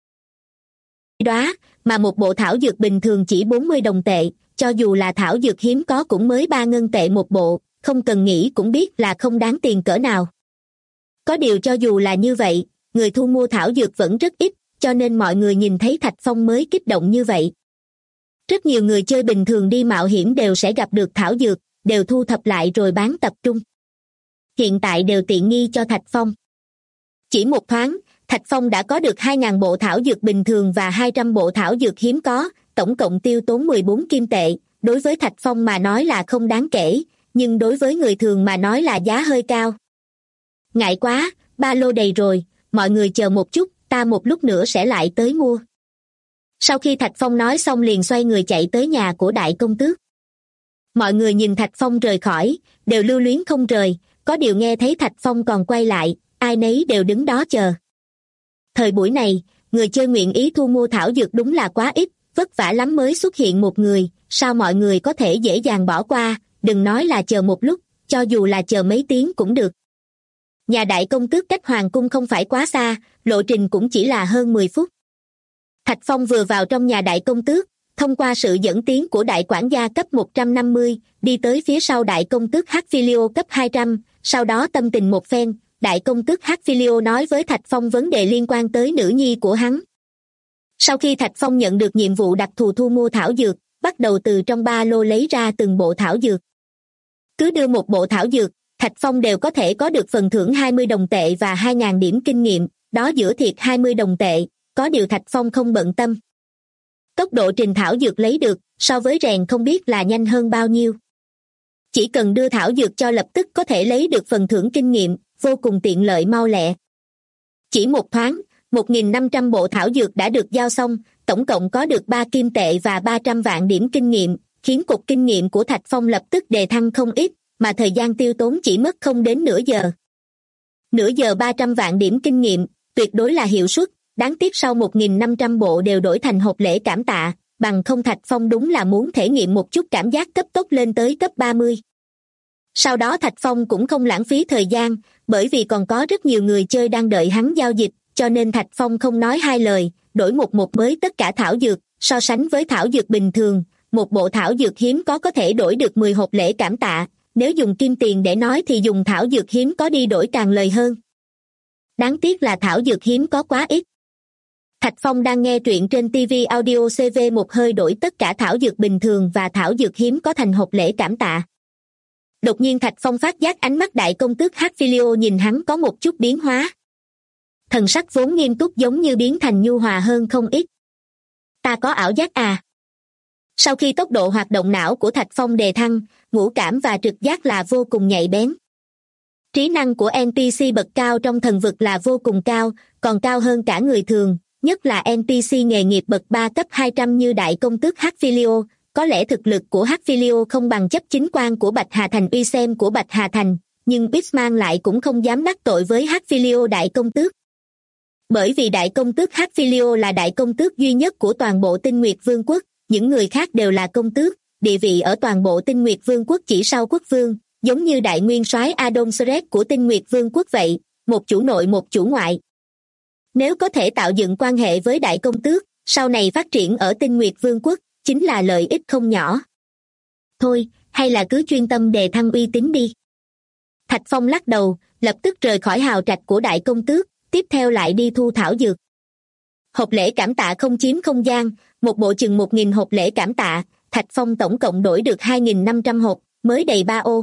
Speaker 2: Đó, mà một bộ thảo dược bình thường chỉ 40 đồng tệ, cho dù là thảo dược hiếm có cũng mới 3 ngân tệ một bộ, không cần nghĩ cũng biết là không đáng tiền cỡ nào. Có điều cho dù là như vậy, người thu mua thảo dược vẫn rất ít, cho nên mọi người nhìn thấy Thạch Phong mới kích động như vậy. Rất nhiều người chơi bình thường đi mạo hiểm đều sẽ gặp được thảo dược, đều thu thập lại rồi bán tập trung. Hiện tại đều tiện nghi cho Thạch Phong. Chỉ một thoáng, Thạch Phong đã có được 2.000 bộ thảo dược bình thường và 200 bộ thảo dược hiếm có, tổng cộng tiêu tốn 14 kim tệ. Đối với Thạch Phong mà nói là không đáng kể, nhưng đối với người thường mà nói là giá hơi cao. Ngại quá, ba lô đầy rồi, mọi người chờ một chút, ta một lúc nữa sẽ lại tới mua. Sau khi Thạch Phong nói xong liền xoay người chạy tới nhà của đại công tước. Mọi người nhìn Thạch Phong rời khỏi, đều lưu luyến không rời, có điều nghe thấy Thạch Phong còn quay lại, ai nấy đều đứng đó chờ. Thời buổi này, người chơi nguyện ý thu mua thảo dược đúng là quá ít, vất vả lắm mới xuất hiện một người, sao mọi người có thể dễ dàng bỏ qua, đừng nói là chờ một lúc, cho dù là chờ mấy tiếng cũng được. Nhà đại công tước cách hoàng cung không phải quá xa, lộ trình cũng chỉ là hơn 10 phút. Thạch Phong vừa vào trong nhà đại công tước, thông qua sự dẫn tiến của đại quản gia cấp 150, đi tới phía sau đại công tước Hắc-Philio cấp 200, sau đó tâm tình một phen, đại công tước Hắc-Philio nói với Thạch Phong vấn đề liên quan tới nữ nhi của hắn. Sau khi Thạch Phong nhận được nhiệm vụ đặc thù thu mua thảo dược, bắt đầu từ trong ba lô lấy ra từng bộ thảo dược. Cứ đưa một bộ thảo dược, Thạch Phong đều có thể có được phần thưởng 20 đồng tệ và 2.000 điểm kinh nghiệm, đó giữa thiệt 20 đồng tệ, có điều Thạch Phong không bận tâm. Tốc độ trình thảo dược lấy được, so với rèn không biết là nhanh hơn bao nhiêu. Chỉ cần đưa thảo dược cho lập tức có thể lấy được phần thưởng kinh nghiệm, vô cùng tiện lợi mau lẹ. Chỉ một thoáng, 1.500 bộ thảo dược đã được giao xong, tổng cộng có được 3 kim tệ và 300 vạn điểm kinh nghiệm, khiến cục kinh nghiệm của Thạch Phong lập tức đề thăng không ít, mà thời gian tiêu tốn chỉ mất không đến nửa giờ. Nửa giờ 300 vạn điểm kinh nghiệm, tuyệt đối là hiệu suất, đáng tiếc sau 1.500 bộ đều đổi thành hộp lễ cảm tạ, bằng không Thạch Phong đúng là muốn thể nghiệm một chút cảm giác cấp tốc lên tới cấp 30. Sau đó Thạch Phong cũng không lãng phí thời gian, bởi vì còn có rất nhiều người chơi đang đợi hắn giao dịch, cho nên Thạch Phong không nói hai lời, đổi một mới tất cả thảo dược, so sánh với thảo dược bình thường, một bộ thảo dược hiếm có thể đổi được 10 hộp lễ cảm tạ, nếu dùng kim tiền để nói thì dùng thảo dược hiếm có đi đổi càng lời hơn. Đáng tiếc là thảo dược hiếm có quá ít. Thạch Phong đang nghe truyện trên TV Audio CV một hơi đổi tất cả thảo dược bình thường và thảo dược hiếm có thành hộp lễ cảm tạ. Đột nhiên Thạch Phong phát giác ánh mắt đại công tước Hắc-Philio nhìn hắn có một chút biến hóa. Thần sắc vốn nghiêm túc giống như biến thành nhu hòa hơn không ít. Ta có ảo giác à? Sau khi tốc độ hoạt động não của Thạch Phong đề thăng, ngũ cảm và trực giác là vô cùng nhạy bén. Trí năng của NPC bậc cao trong thần vực là vô cùng cao, còn cao hơn cả người thường, nhất là NPC nghề nghiệp bậc 3 cấp 200 như đại công tước Hắc-Philio. Có lẽ thực lực của Hắc-Philio không bằng chấp chính quan của Bạch Hà Thành uy xem của Bạch Hà Thành, nhưng Bismarck lại cũng không dám đắc tội với Hắc-Philio đại công tước. Bởi vì đại công tước Hắc-Philio là đại công tước duy nhất của toàn bộ Tinh Nguyệt Vương quốc, những người khác đều là công tước, địa vị ở toàn bộ Tinh Nguyệt Vương quốc chỉ sau quốc vương, giống như đại nguyên soái Adon Seret của Tinh Nguyệt Vương quốc vậy, một chủ nội một chủ ngoại. Nếu có thể tạo dựng quan hệ với đại công tước, sau này phát triển ở Tinh Nguyệt Vương quốc, chính là lợi ích không nhỏ. Thôi, hay là cứ chuyên tâm đề thăng uy tín đi. Thạch Phong lắc đầu, lập tức rời khỏi hào trạch của đại công tước, tiếp theo lại đi thu thảo dược. Hộp lễ cảm tạ không chiếm không gian, một bộ chừng 1.000 hộp lễ cảm tạ, Thạch Phong tổng cộng đổi được 2.500 hộp, mới đầy 3 ô.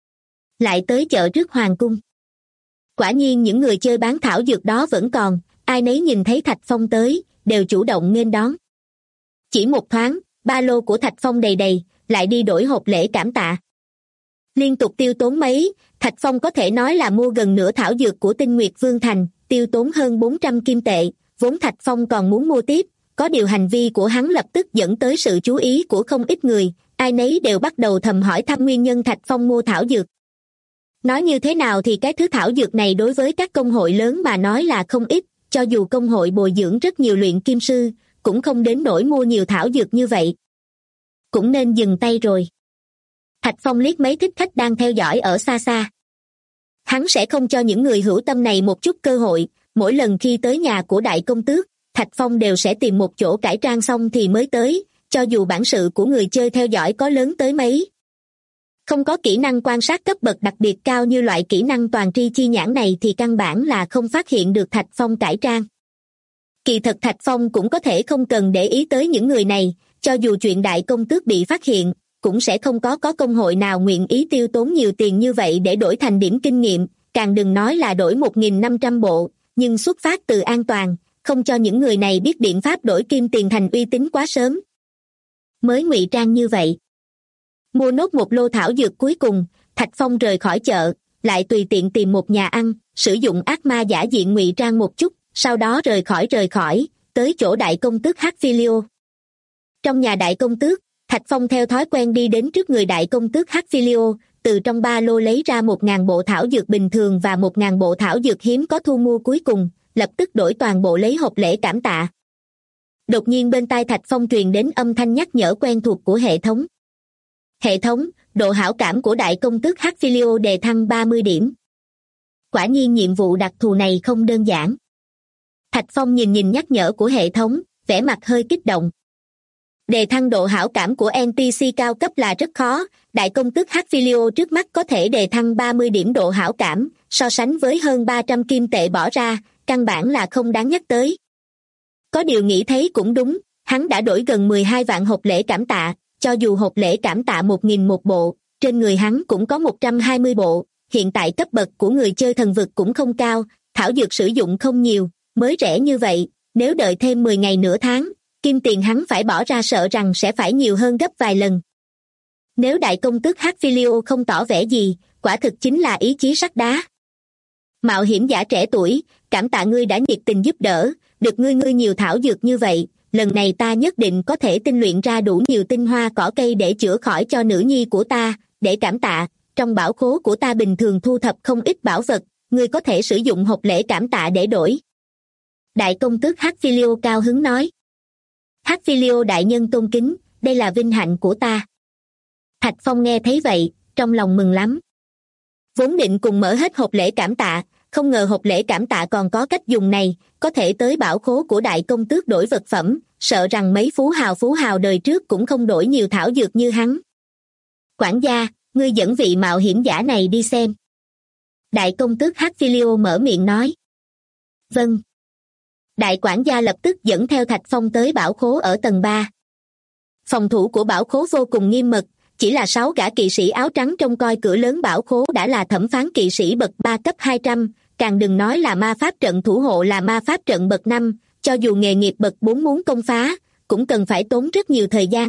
Speaker 2: Lại tới chợ trước hoàng cung. Quả nhiên những người chơi bán thảo dược đó vẫn còn, ai nấy nhìn thấy Thạch Phong tới, đều chủ động nghênh đón. Chỉ một thoáng, ba lô của Thạch Phong đầy, lại đi đổi hộp lễ cảm tạ. Liên tục tiêu tốn mấy, Thạch Phong có thể nói là mua gần nửa thảo dược của Tinh Nguyệt Vương Thành, tiêu tốn hơn 400 kim tệ, vốn Thạch Phong còn muốn mua tiếp, có điều hành vi của hắn lập tức dẫn tới sự chú ý của không ít người, ai nấy đều bắt đầu thầm hỏi thăm nguyên nhân Thạch Phong mua thảo dược. Nói như thế nào thì cái thứ thảo dược này đối với các công hội lớn mà nói là không ít, cho dù công hội bồi dưỡng rất nhiều luyện kim sư, cũng không đến nỗi mua nhiều thảo dược như vậy. Cũng nên dừng tay rồi. Thạch Phong liếc mấy thích khách đang theo dõi ở xa xa. Hắn sẽ không cho những người hữu tâm này một chút cơ hội, mỗi lần khi tới nhà của đại công tước, Thạch Phong đều sẽ tìm một chỗ cải trang xong thì mới tới, cho dù bản sự của người chơi theo dõi có lớn tới mấy. Không có kỹ năng quan sát cấp bậc đặc biệt cao như loại kỹ năng toàn tri chi nhãn này thì căn bản là không phát hiện được Thạch Phong cải trang. Kỳ thật Thạch Phong cũng có thể không cần để ý tới những người này, cho dù chuyện đại công tước bị phát hiện, cũng sẽ không có công hội nào nguyện ý tiêu tốn nhiều tiền như vậy để đổi thành điểm kinh nghiệm, càng đừng nói là đổi 1.500 bộ, nhưng xuất phát từ an toàn, không cho những người này biết biện pháp đổi kim tiền thành uy tín quá sớm. Mới ngụy trang như vậy. Mua nốt một lô thảo dược cuối cùng, Thạch Phong rời khỏi chợ, lại tùy tiện tìm một nhà ăn, sử dụng ác ma giả diện ngụy trang một chút, sau đó rời khỏi, tới chỗ đại công tước Hắc-Philio. Trong nhà đại công tước, Thạch Phong theo thói quen đi đến trước người đại công tước Hắc-Philio, từ trong ba lô lấy ra 1.000 bộ thảo dược bình thường và 1.000 bộ thảo dược hiếm có thu mua cuối cùng, lập tức đổi toàn bộ lấy hộp lễ cảm tạ. Đột nhiên bên tai Thạch Phong truyền đến âm thanh nhắc nhở quen thuộc của hệ thống. Hệ thống, độ hảo cảm của đại công tước Hắc-Philio đề thăng 30 điểm. Quả nhiên nhiệm vụ đặc thù này không đơn giản. Thạch Phong nhìn nhắc nhở của hệ thống, vẻ mặt hơi kích động. Đề thăng độ hảo cảm của NPC cao cấp là rất khó, đại công tước Hắc-Philio trước mắt có thể đề thăng 30 điểm độ hảo cảm, so sánh với hơn 300 kim tệ bỏ ra, căn bản là không đáng nhắc tới. Có điều nghĩ thấy cũng đúng, hắn đã đổi gần 12 vạn hộp lễ cảm tạ, cho dù hộp lễ cảm tạ 1.000 một bộ, trên người hắn cũng có 120 bộ, hiện tại cấp bậc của người chơi thần vực cũng không cao, thảo dược sử dụng không nhiều, mới rẻ như vậy, nếu đợi thêm 10 ngày nửa tháng, kim tiền hắn phải bỏ ra sợ rằng sẽ phải nhiều hơn gấp vài lần. Nếu đại công tước Hắc-Philio không tỏ vẻ gì, quả thực chính là ý chí sắt đá. Mạo hiểm giả trẻ tuổi, cảm tạ ngươi đã nhiệt tình giúp đỡ, được ngươi nhiều thảo dược như vậy, lần này ta nhất định có thể tinh luyện ra đủ nhiều tinh hoa cỏ cây để chữa khỏi cho nữ nhi của ta, để cảm tạ, trong bảo khố của ta bình thường thu thập không ít bảo vật, ngươi có thể sử dụng hộp lễ cảm tạ để đổi. Đại công tước Hắc-Philio cao hứng nói. Hắc-Philio đại nhân tôn kính, đây là vinh hạnh của ta. Thạch Phong nghe thấy vậy, trong lòng mừng lắm. Vốn định cùng mở hết hộp lễ cảm tạ, không ngờ hộp lễ cảm tạ còn có cách dùng này, có thể tới bảo khố của đại công tước đổi vật phẩm, sợ rằng mấy phú hào đời trước cũng không đổi nhiều thảo dược như hắn. Quản gia, ngươi dẫn vị mạo hiểm giả này đi xem. Đại công tước Hắc-Philio mở miệng nói. Vâng. Đại quản gia lập tức dẫn theo Thạch Phong tới bảo khố ở tầng 3. Phòng thủ của bảo khố vô cùng nghiêm mật, chỉ là 6 gã kỵ sĩ áo trắng trông coi cửa lớn bảo khố đã là thẩm phán kỵ sĩ bậc 3 cấp 200, càng đừng nói là ma pháp trận thủ hộ là ma pháp trận bậc 5, cho dù nghề nghiệp bậc 4 muốn công phá, cũng cần phải tốn rất nhiều thời gian.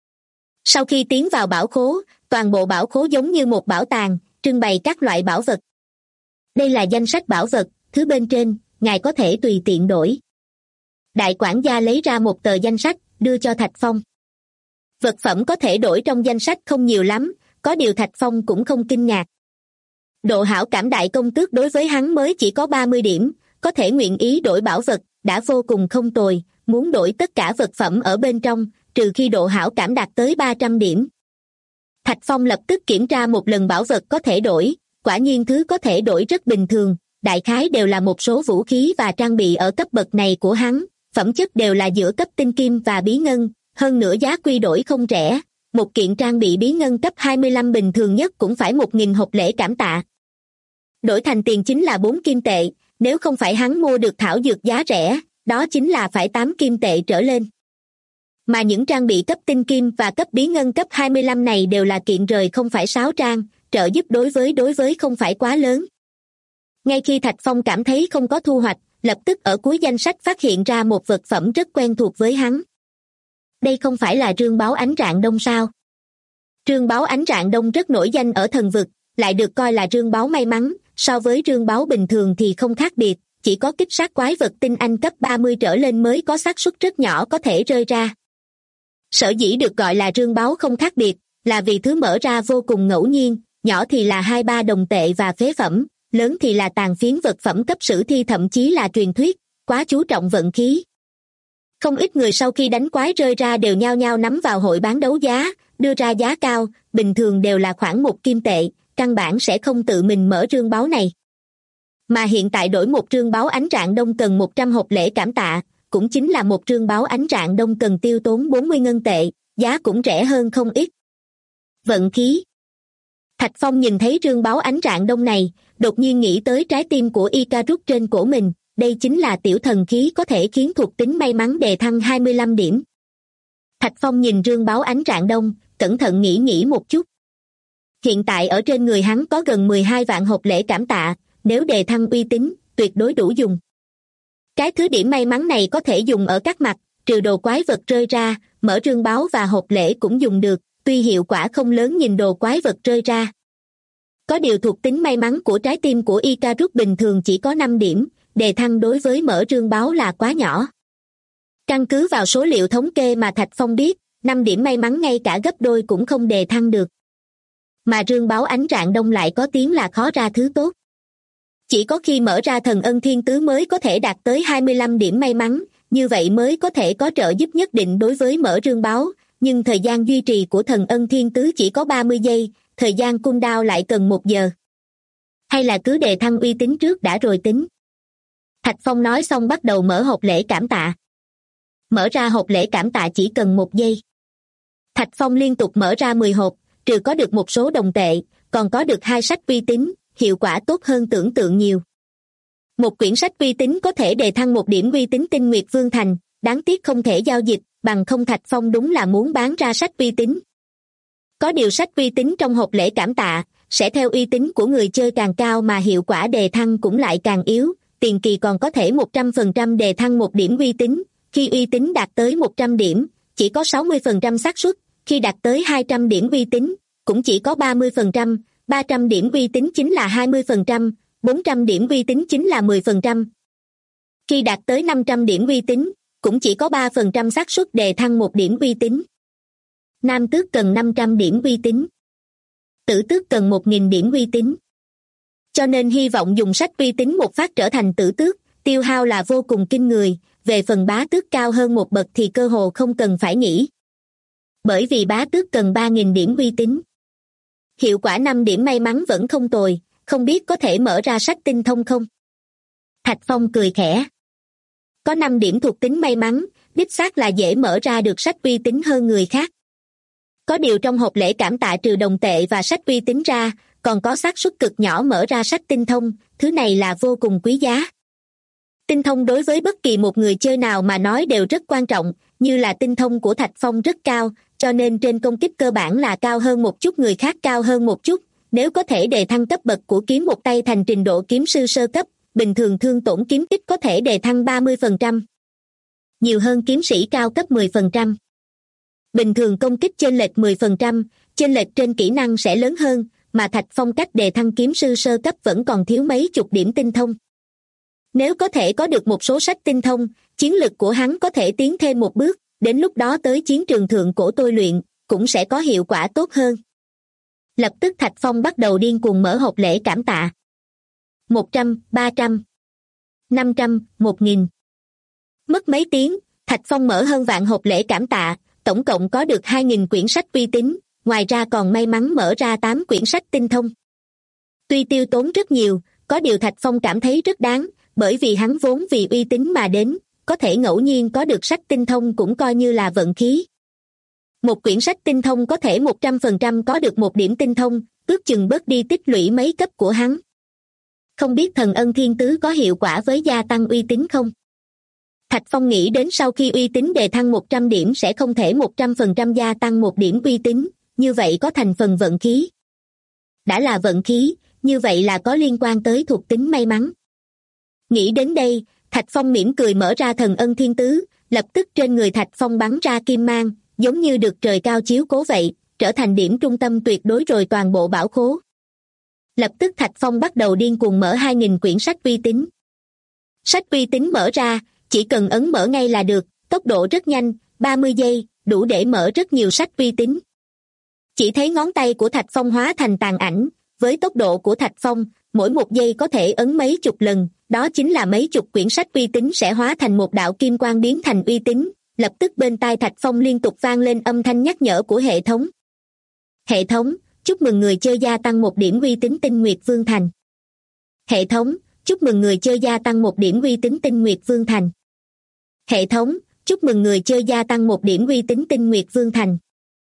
Speaker 2: Sau khi tiến vào bảo khố, toàn bộ bảo khố giống như một bảo tàng, trưng bày các loại bảo vật. Đây là danh sách bảo vật, thứ bên trên, ngài có thể tùy tiện đổi. Đại quản gia lấy ra một tờ danh sách, đưa cho Thạch Phong. Vật phẩm có thể đổi trong danh sách không nhiều lắm, có điều Thạch Phong cũng không kinh ngạc. Độ hảo cảm đại công tước đối với hắn mới chỉ có 30 điểm, có thể nguyện ý đổi bảo vật, đã vô cùng không tồi, muốn đổi tất cả vật phẩm ở bên trong, trừ khi độ hảo cảm đạt tới 300 điểm. Thạch Phong lập tức kiểm tra một lần bảo vật có thể đổi, quả nhiên thứ có thể đổi rất bình thường, đại khái đều là một số vũ khí và trang bị ở cấp bậc này của hắn, phẩm chất đều là giữa cấp tinh kim và bí ngân, hơn nữa giá quy đổi không rẻ, một kiện trang bị bí ngân cấp 25 bình thường nhất cũng phải 1.000 hộp lễ cảm tạ. Đổi thành tiền chính là 4 kim tệ, nếu không phải hắn mua được thảo dược giá rẻ, đó chính là phải 8 kim tệ trở lên. Mà những trang bị cấp tinh kim và cấp bí ngân cấp 25 này đều là kiện rời không phải sáo trang, trợ giúp đối với không phải quá lớn. Ngay khi Thạch Phong cảm thấy không có thu hoạch, lập tức ở cuối danh sách phát hiện ra một vật phẩm rất quen thuộc với hắn. Đây không phải là trương báu ánh rạng đông sao? Trương báu ánh rạng đông rất nổi danh ở thần vực, lại được coi là trương báu may mắn, so với trương báu bình thường thì không khác biệt, chỉ có kích sát quái vật tinh anh cấp 30 trở lên mới có xác suất rất nhỏ có thể rơi ra. Sở dĩ được gọi là rương báu không khác biệt, là vì thứ mở ra vô cùng ngẫu nhiên, nhỏ thì là 2-3 đồng tệ và phế phẩm, lớn thì là tàn phiến vật phẩm cấp sử thi thậm chí là truyền thuyết, quá chú trọng vận khí. Không ít người sau khi đánh quái rơi ra đều nhao nhao nắm vào hội bán đấu giá, đưa ra giá cao, bình thường đều là khoảng 1 kim tệ, căn bản sẽ không tự mình mở rương báu này. Mà hiện tại đổi một rương báu ánh rạng đông cần 100 hộp lễ cảm tạ, cũng chính là một rương báu ánh rạng đông cần tiêu tốn 40 ngân tệ, giá cũng rẻ hơn không ít. Vận khí. Thạch Phong nhìn thấy rương báu ánh rạng đông này, đột nhiên nghĩ tới trái tim của Icarus trên cổ mình, đây chính là tiểu thần khí có thể khiến thuộc tính may mắn đề thăng 25 điểm. Thạch Phong nhìn rương báu ánh rạng đông, cẩn thận nghĩ một chút. Hiện tại ở trên người hắn có gần 12 vạn hộp lễ cảm tạ, nếu đề thăng uy tín, tuyệt đối đủ dùng. Cái thứ điểm may mắn này có thể dùng ở các mặt, trừ đồ quái vật rơi ra, mở rương báu và hộp lễ cũng dùng được, tuy hiệu quả không lớn nhìn đồ quái vật rơi ra. Có điều thuộc tính may mắn của trái tim của Icarus bình thường chỉ có 5 điểm, đề thăng đối với mở rương báu là quá nhỏ. Căn cứ vào số liệu thống kê mà Thạch Phong biết, 5 điểm may mắn ngay cả gấp đôi cũng không đề thăng được. Mà rương báu ánh rạng đông lại có tiếng là khó ra thứ tốt. Chỉ có khi mở ra thần ân thiên tứ mới có thể đạt tới 25 điểm may mắn, như vậy mới có thể có trợ giúp nhất định đối với mở rương báu, nhưng thời gian duy trì của thần ân thiên tứ chỉ có 30 giây, thời gian cooldown lại cần 1 giờ. Hay là cứ đề thăng uy tín trước đã rồi tính. Thạch Phong nói xong bắt đầu mở hộp lễ cảm tạ. Mở ra hộp lễ cảm tạ chỉ cần 1 giây. Thạch Phong liên tục mở ra 10 hộp, trừ có được một số đồng tệ, còn có được 2 sách uy tín, hiệu quả tốt hơn tưởng tượng nhiều. Một quyển sách uy tín có thể đề thăng 1 điểm uy tín Tinh Nguyệt Vương Thành, đáng tiếc không thể giao dịch, bằng không Thạch Phong đúng là muốn bán ra sách uy tín. Có điều sách uy tín trong hộp lễ cảm tạ, sẽ theo uy tín của người chơi càng cao mà hiệu quả đề thăng cũng lại càng yếu, tiền kỳ còn có thể 100% đề thăng 1 điểm uy tín, khi uy tín đạt tới 100 điểm, chỉ có 60% xác suất, khi đạt tới 200 điểm uy tín, cũng chỉ có 30%, 300 điểm uy tín chính là 20%, 400 điểm uy tín chính là 10%. Khi đạt tới 500 điểm uy tín, cũng chỉ có 3% xác suất đề thăng 1 điểm uy tín. Nam tước cần 500 điểm uy tín. Tử tước cần 1.000 điểm uy tín. Cho nên hy vọng dùng sách uy tín một phát trở thành tử tước, tiêu hao là vô cùng kinh người, về phần bá tước cao hơn một bậc thì cơ hồ không cần phải nghĩ. Bởi vì bá tước cần 3.000 điểm uy tín. Hiệu quả 5 điểm may mắn vẫn không tồi, không biết có thể mở ra sách tinh thông không? Thạch Phong cười khẽ. Có 5 điểm thuộc tính may mắn, đích xác là dễ mở ra được sách uy tín hơn người khác. Có điều trong hộp lễ cảm tạ trừ đồng tệ và sách uy tín ra, còn có xác suất cực nhỏ mở ra sách tinh thông, thứ này là vô cùng quý giá. Tinh thông đối với bất kỳ một người chơi nào mà nói đều rất quan trọng, như là tinh thông của Thạch Phong rất cao, cho nên trên công kích cơ bản là cao hơn một chút người khác cao hơn một chút, nếu có thể đề thăng cấp bậc của kiếm một tay thành trình độ kiếm sư sơ cấp, bình thường thương tổn kiếm kích có thể đề thăng 30%. Nhiều hơn kiếm sĩ cao cấp 10%. Bình thường công kích chênh lệch 10%, chênh lệch trên kỹ năng sẽ lớn hơn, mà Thạch Phong cách đề thăng kiếm sư sơ cấp vẫn còn thiếu mấy chục điểm tinh thông. Nếu có thể có được một số sách tinh thông, chiến lực của hắn có thể tiến thêm một bước, đến lúc đó tới chiến trường thượng cổ tôi luyện, cũng sẽ có hiệu quả tốt hơn. Lập tức Thạch Phong bắt đầu điên cuồng mở hộp lễ cảm tạ. 100, 300, 500, 1.000. Mất mấy tiếng, Thạch Phong mở hơn vạn hộp lễ cảm tạ, tổng cộng có được 2.000 quyển sách uy tín, ngoài ra còn may mắn mở ra 8 quyển sách tinh thông. Tuy tiêu tốn rất nhiều, có điều Thạch Phong cảm thấy rất đáng, bởi vì hắn vốn vì uy tín mà đến, có thể ngẫu nhiên có được sách tinh thông cũng coi như là vận khí. Một quyển sách tinh thông có thể 100% có được 1 điểm tinh thông, ước chừng bớt đi tích lũy mấy cấp của hắn. Không biết thần ân thiên tứ có hiệu quả với gia tăng uy tín không? Thạch Phong nghĩ đến sau khi uy tín đề thăng 100 điểm sẽ không thể 100% gia tăng 1 điểm uy tín, như vậy có thành phần vận khí. Đã là vận khí, như vậy là có liên quan tới thuộc tính may mắn. Nghĩ đến đây, Thạch Phong mỉm cười mở ra thần ân thiên tứ, lập tức trên người Thạch Phong bắn ra kim mang, giống như được trời cao chiếu cố vậy, trở thành điểm trung tâm tuyệt đối rồi toàn bộ bảo khố. Lập tức Thạch Phong bắt đầu điên cuồng mở 2.000 quyển sách uy tín. Sách uy tín mở ra, chỉ cần ấn mở ngay là được, tốc độ rất nhanh, 30 giây, đủ để mở rất nhiều sách uy tín. Chỉ thấy ngón tay của Thạch Phong hóa thành tàn ảnh, với tốc độ của Thạch Phong, mỗi một giây có thể ấn mấy chục lần, đó chính là mấy chục quyển sách uy tín sẽ hóa thành một đạo kim quang biến thành uy tín. Lập tức bên tai Thạch Phong liên tục vang lên âm thanh nhắc nhở của hệ thống. Hệ thống, chúc mừng người chơi gia tăng 1 điểm uy tín Tinh Nguyệt Vương Thành. Hệ thống, chúc mừng người chơi gia tăng 1 điểm uy tín Tinh Nguyệt Vương Thành. Hệ thống, chúc mừng người chơi gia tăng 1 điểm uy tín Tinh Nguyệt Vương Thành.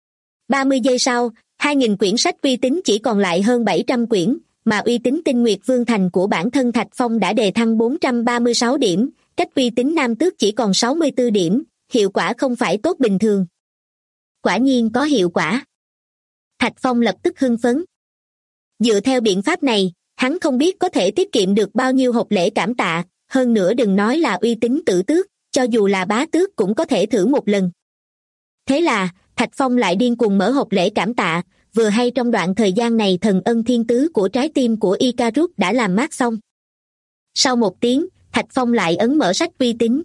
Speaker 2: 30 giây sau, 2.000 quyển sách uy tín chỉ còn lại hơn 700 quyển, mà uy tín Tinh Nguyệt Vương Thành của bản thân Thạch Phong đã đề thăng 436 điểm, cách uy tín Nam Tước chỉ còn 64 điểm, hiệu quả không phải tốt bình thường. Quả nhiên có hiệu quả. Thạch Phong lập tức hưng phấn. Dựa theo biện pháp này, hắn không biết có thể tiết kiệm được bao nhiêu hộp lễ cảm tạ, hơn nữa đừng nói là uy tín tử tước, cho dù là bá tước cũng có thể thử một lần. Thế là, Thạch Phong lại điên cuồng mở hộp lễ cảm tạ, vừa hay trong đoạn thời gian này thần ân thiên tứ của trái tim của Icarus đã làm mát xong. Sau 1 tiếng, Thạch Phong lại ấn mở sách uy tín.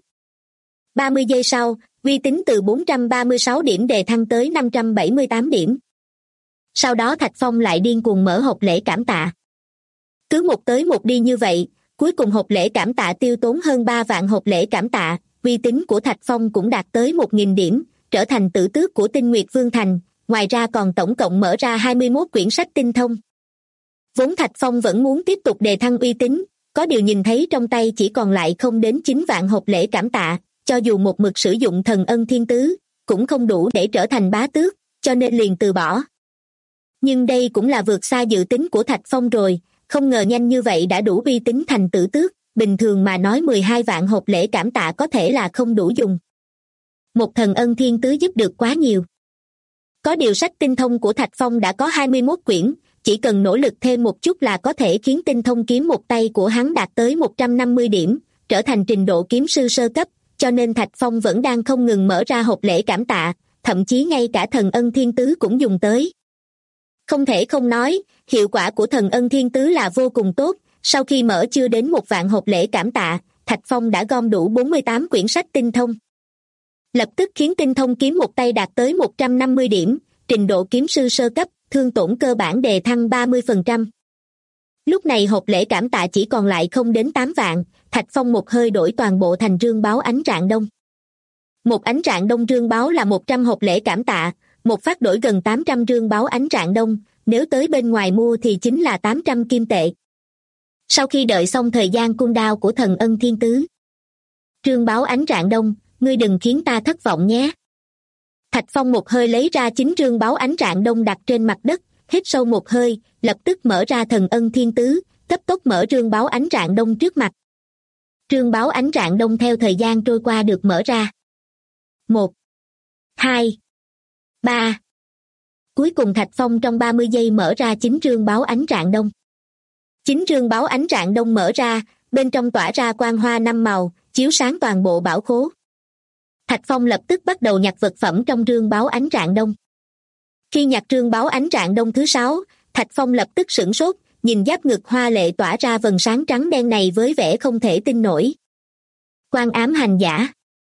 Speaker 2: 30 giây sau, uy tín từ 436 điểm đề thăng tới 578 điểm. Sau đó Thạch Phong lại điên cuồng mở hộp lễ cảm tạ. Cứ một tới một đi như vậy, cuối cùng hộp lễ cảm tạ tiêu tốn hơn 3 vạn hộp lễ cảm tạ, uy tín của Thạch Phong cũng đạt tới 1.000 điểm, trở thành tử tước của Tinh Nguyệt Vương Thành, ngoài ra còn tổng cộng mở ra 21 quyển sách tinh thông. Vốn Thạch Phong vẫn muốn tiếp tục đề thăng uy tín, có điều nhìn thấy trong tay chỉ còn lại không đến 9 vạn hộp lễ cảm tạ, cho dù một mực sử dụng thần ân thiên tứ, cũng không đủ để trở thành bá tước, cho nên liền từ bỏ. Nhưng đây cũng là vượt xa dự tính của Thạch Phong rồi, không ngờ nhanh như vậy đã đủ uy tín thành tử tước, bình thường mà nói 12 vạn hộp lễ cảm tạ có thể là không đủ dùng. Một thần ân thiên tứ giúp được quá nhiều. Có điều sách tinh thông của Thạch Phong đã có 21 quyển, chỉ cần nỗ lực thêm một chút là có thể khiến tinh thông kiếm một tay của hắn đạt tới 150 điểm, trở thành trình độ kiếm sư sơ cấp, cho nên Thạch Phong vẫn đang không ngừng mở ra hộp lễ cảm tạ, thậm chí ngay cả thần ân thiên tứ cũng dùng tới. Không thể không nói, hiệu quả của thần ân thiên tứ là vô cùng tốt, sau khi mở chưa đến 1 vạn hộp lễ cảm tạ, Thạch Phong đã gom đủ 48 quyển sách tinh thông. Lập tức khiến tinh thông kiếm một tay đạt tới 150 điểm, trình độ kiếm sư sơ cấp, thương tổn cơ bản đề thăng 30%. Lúc này hộp lễ cảm tạ chỉ còn lại không đến 8 vạn, Thạch Phong một hơi đổi toàn bộ thành rương báo ánh rạng đông. Một ánh rạng đông rương báo là 100 hộp lễ cảm tạ, một phát đổi gần 800 rương báo ánh rạng đông, nếu tới bên ngoài mua thì chính là 800 kim tệ. Sau khi đợi xong thời gian cooldown của thần ân thiên tứ. Rương báo ánh rạng đông, ngươi đừng khiến ta thất vọng nhé. Thạch Phong một hơi lấy ra 9 rương báo ánh rạng đông đặt trên mặt đất, hít sâu một hơi, lập tức mở ra thần ân thiên tứ, cấp tốc mở rương báo ánh rạng đông trước mặt. Rương báo ánh rạng đông theo thời gian trôi qua được mở ra. 1, 2, 3. Cuối cùng Thạch Phong trong 30 giây mở ra 9 rương báo ánh rạng đông. 9 rương báo ánh rạng đông mở ra, bên trong tỏa ra quang hoa 5 màu, chiếu sáng toàn bộ bảo khố. Thạch Phong lập tức bắt đầu nhặt vật phẩm trong rương báo ánh rạng đông. Khi nhặt rương báo ánh rạng đông thứ 6, Thạch Phong lập tức sửng sốt, nhìn giáp ngực hoa lệ tỏa ra vầng sáng trắng đen này với vẻ không thể tin nổi. Quan ám hành giả.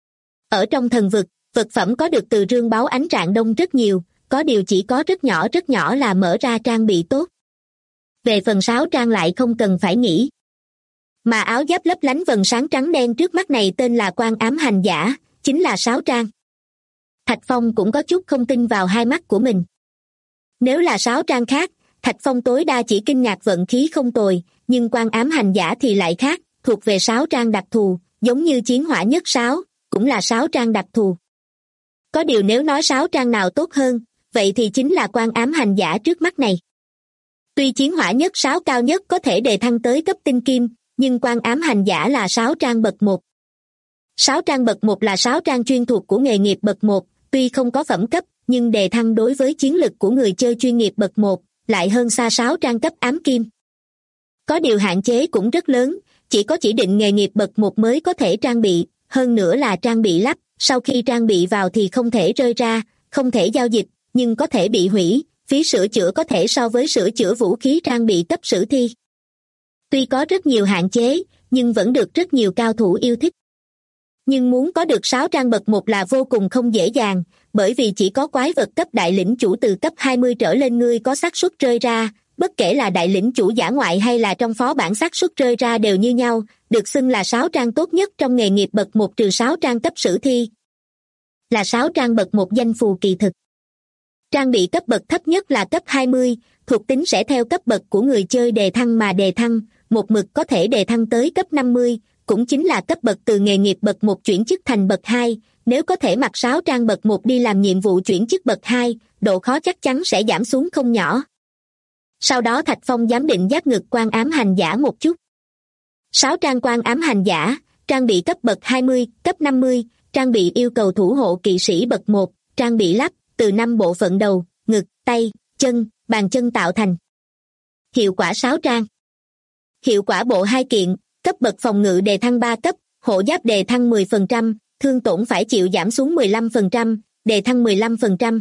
Speaker 2: Ở trong thần vực, vật phẩm có được từ rương báo ánh rạng đông rất nhiều, có điều chỉ có rất nhỏ là mở ra trang bị tốt. Về phần sáo trang lại không cần phải nghĩ. Mà áo giáp lấp lánh vầng sáng trắng đen trước mắt này tên là quan ám hành giả, chính là sáo trang. Thạch Phong cũng có chút không tin vào hai mắt của mình. Nếu là sáo trang khác, Thạch Phong tối đa chỉ kinh ngạc vận khí không tồi, nhưng quan ám hành giả thì lại khác, thuộc về sáo trang đặc thù, giống như chiến hỏa nhất sáo, cũng là sáo trang đặc thù. Có điều nếu nói sáo trang nào tốt hơn, vậy thì chính là quan ám hành giả trước mắt này. Tuy chiến hỏa nhất sáo cao nhất có thể đề thăng tới cấp tinh kim, nhưng quan ám hành giả là sáo trang bậc 1. Sáo trang bậc 1 là sáo trang chuyên thuộc của nghề nghiệp bậc 1, tuy không có phẩm cấp, nhưng đề thăng đối với chiến lực của người chơi chuyên nghiệp bậc 1, lại hơn xa sáo trang cấp ám kim. Có điều hạn chế cũng rất lớn, chỉ có chỉ định nghề nghiệp bậc 1 mới có thể trang bị, hơn nữa là trang bị lắp, sau khi trang bị vào thì không thể rơi ra, không thể giao dịch, nhưng có thể bị hủy, phí sửa chữa có thể so với sửa chữa vũ khí trang bị cấp sử thi. Tuy có rất nhiều hạn chế, nhưng vẫn được rất nhiều cao thủ yêu thích. Nhưng muốn có được 6 trang bậc 1 là vô cùng không dễ dàng, bởi vì chỉ có quái vật cấp đại lĩnh chủ từ cấp 20 trở lên ngươi có xác suất rơi ra, bất kể là đại lĩnh chủ dã ngoại hay là trong phó bản xác suất rơi ra đều như nhau, được xưng là 6 trang tốt nhất trong nghề nghiệp bậc 1 trừ 6 trang cấp sử thi. Là 6 trang bậc 1 danh phù kỳ thực. Trang bị cấp bậc thấp nhất là cấp 20, thuộc tính sẽ theo cấp bậc của người chơi đề thăng mà đề thăng, một mực có thể đề thăng tới cấp 50, cũng chính là cấp bậc từ nghề nghiệp bậc 1 chuyển chức thành bậc 2, nếu có thể mặc 6 trang bậc 1 đi làm nhiệm vụ chuyển chức bậc 2, độ khó chắc chắn sẽ giảm xuống không nhỏ. Sau đó Thạch Phong giám định giác ngực quan ám hành giả một chút. 6 trang quan ám hành giả, trang bị cấp bậc 20, cấp 50, trang bị yêu cầu thủ hộ kỵ sĩ bậc 1, trang bị lắp, từ 5 bộ phận đầu, ngực, tay, chân, bàn chân tạo thành. Hiệu quả 6 trang. Hiệu quả bộ 2 kiện, cấp bậc phòng ngự đề thăng 3 cấp, hộ giáp đề thăng 10%, thương tổn phải chịu giảm xuống 15%, đề thăng 15%.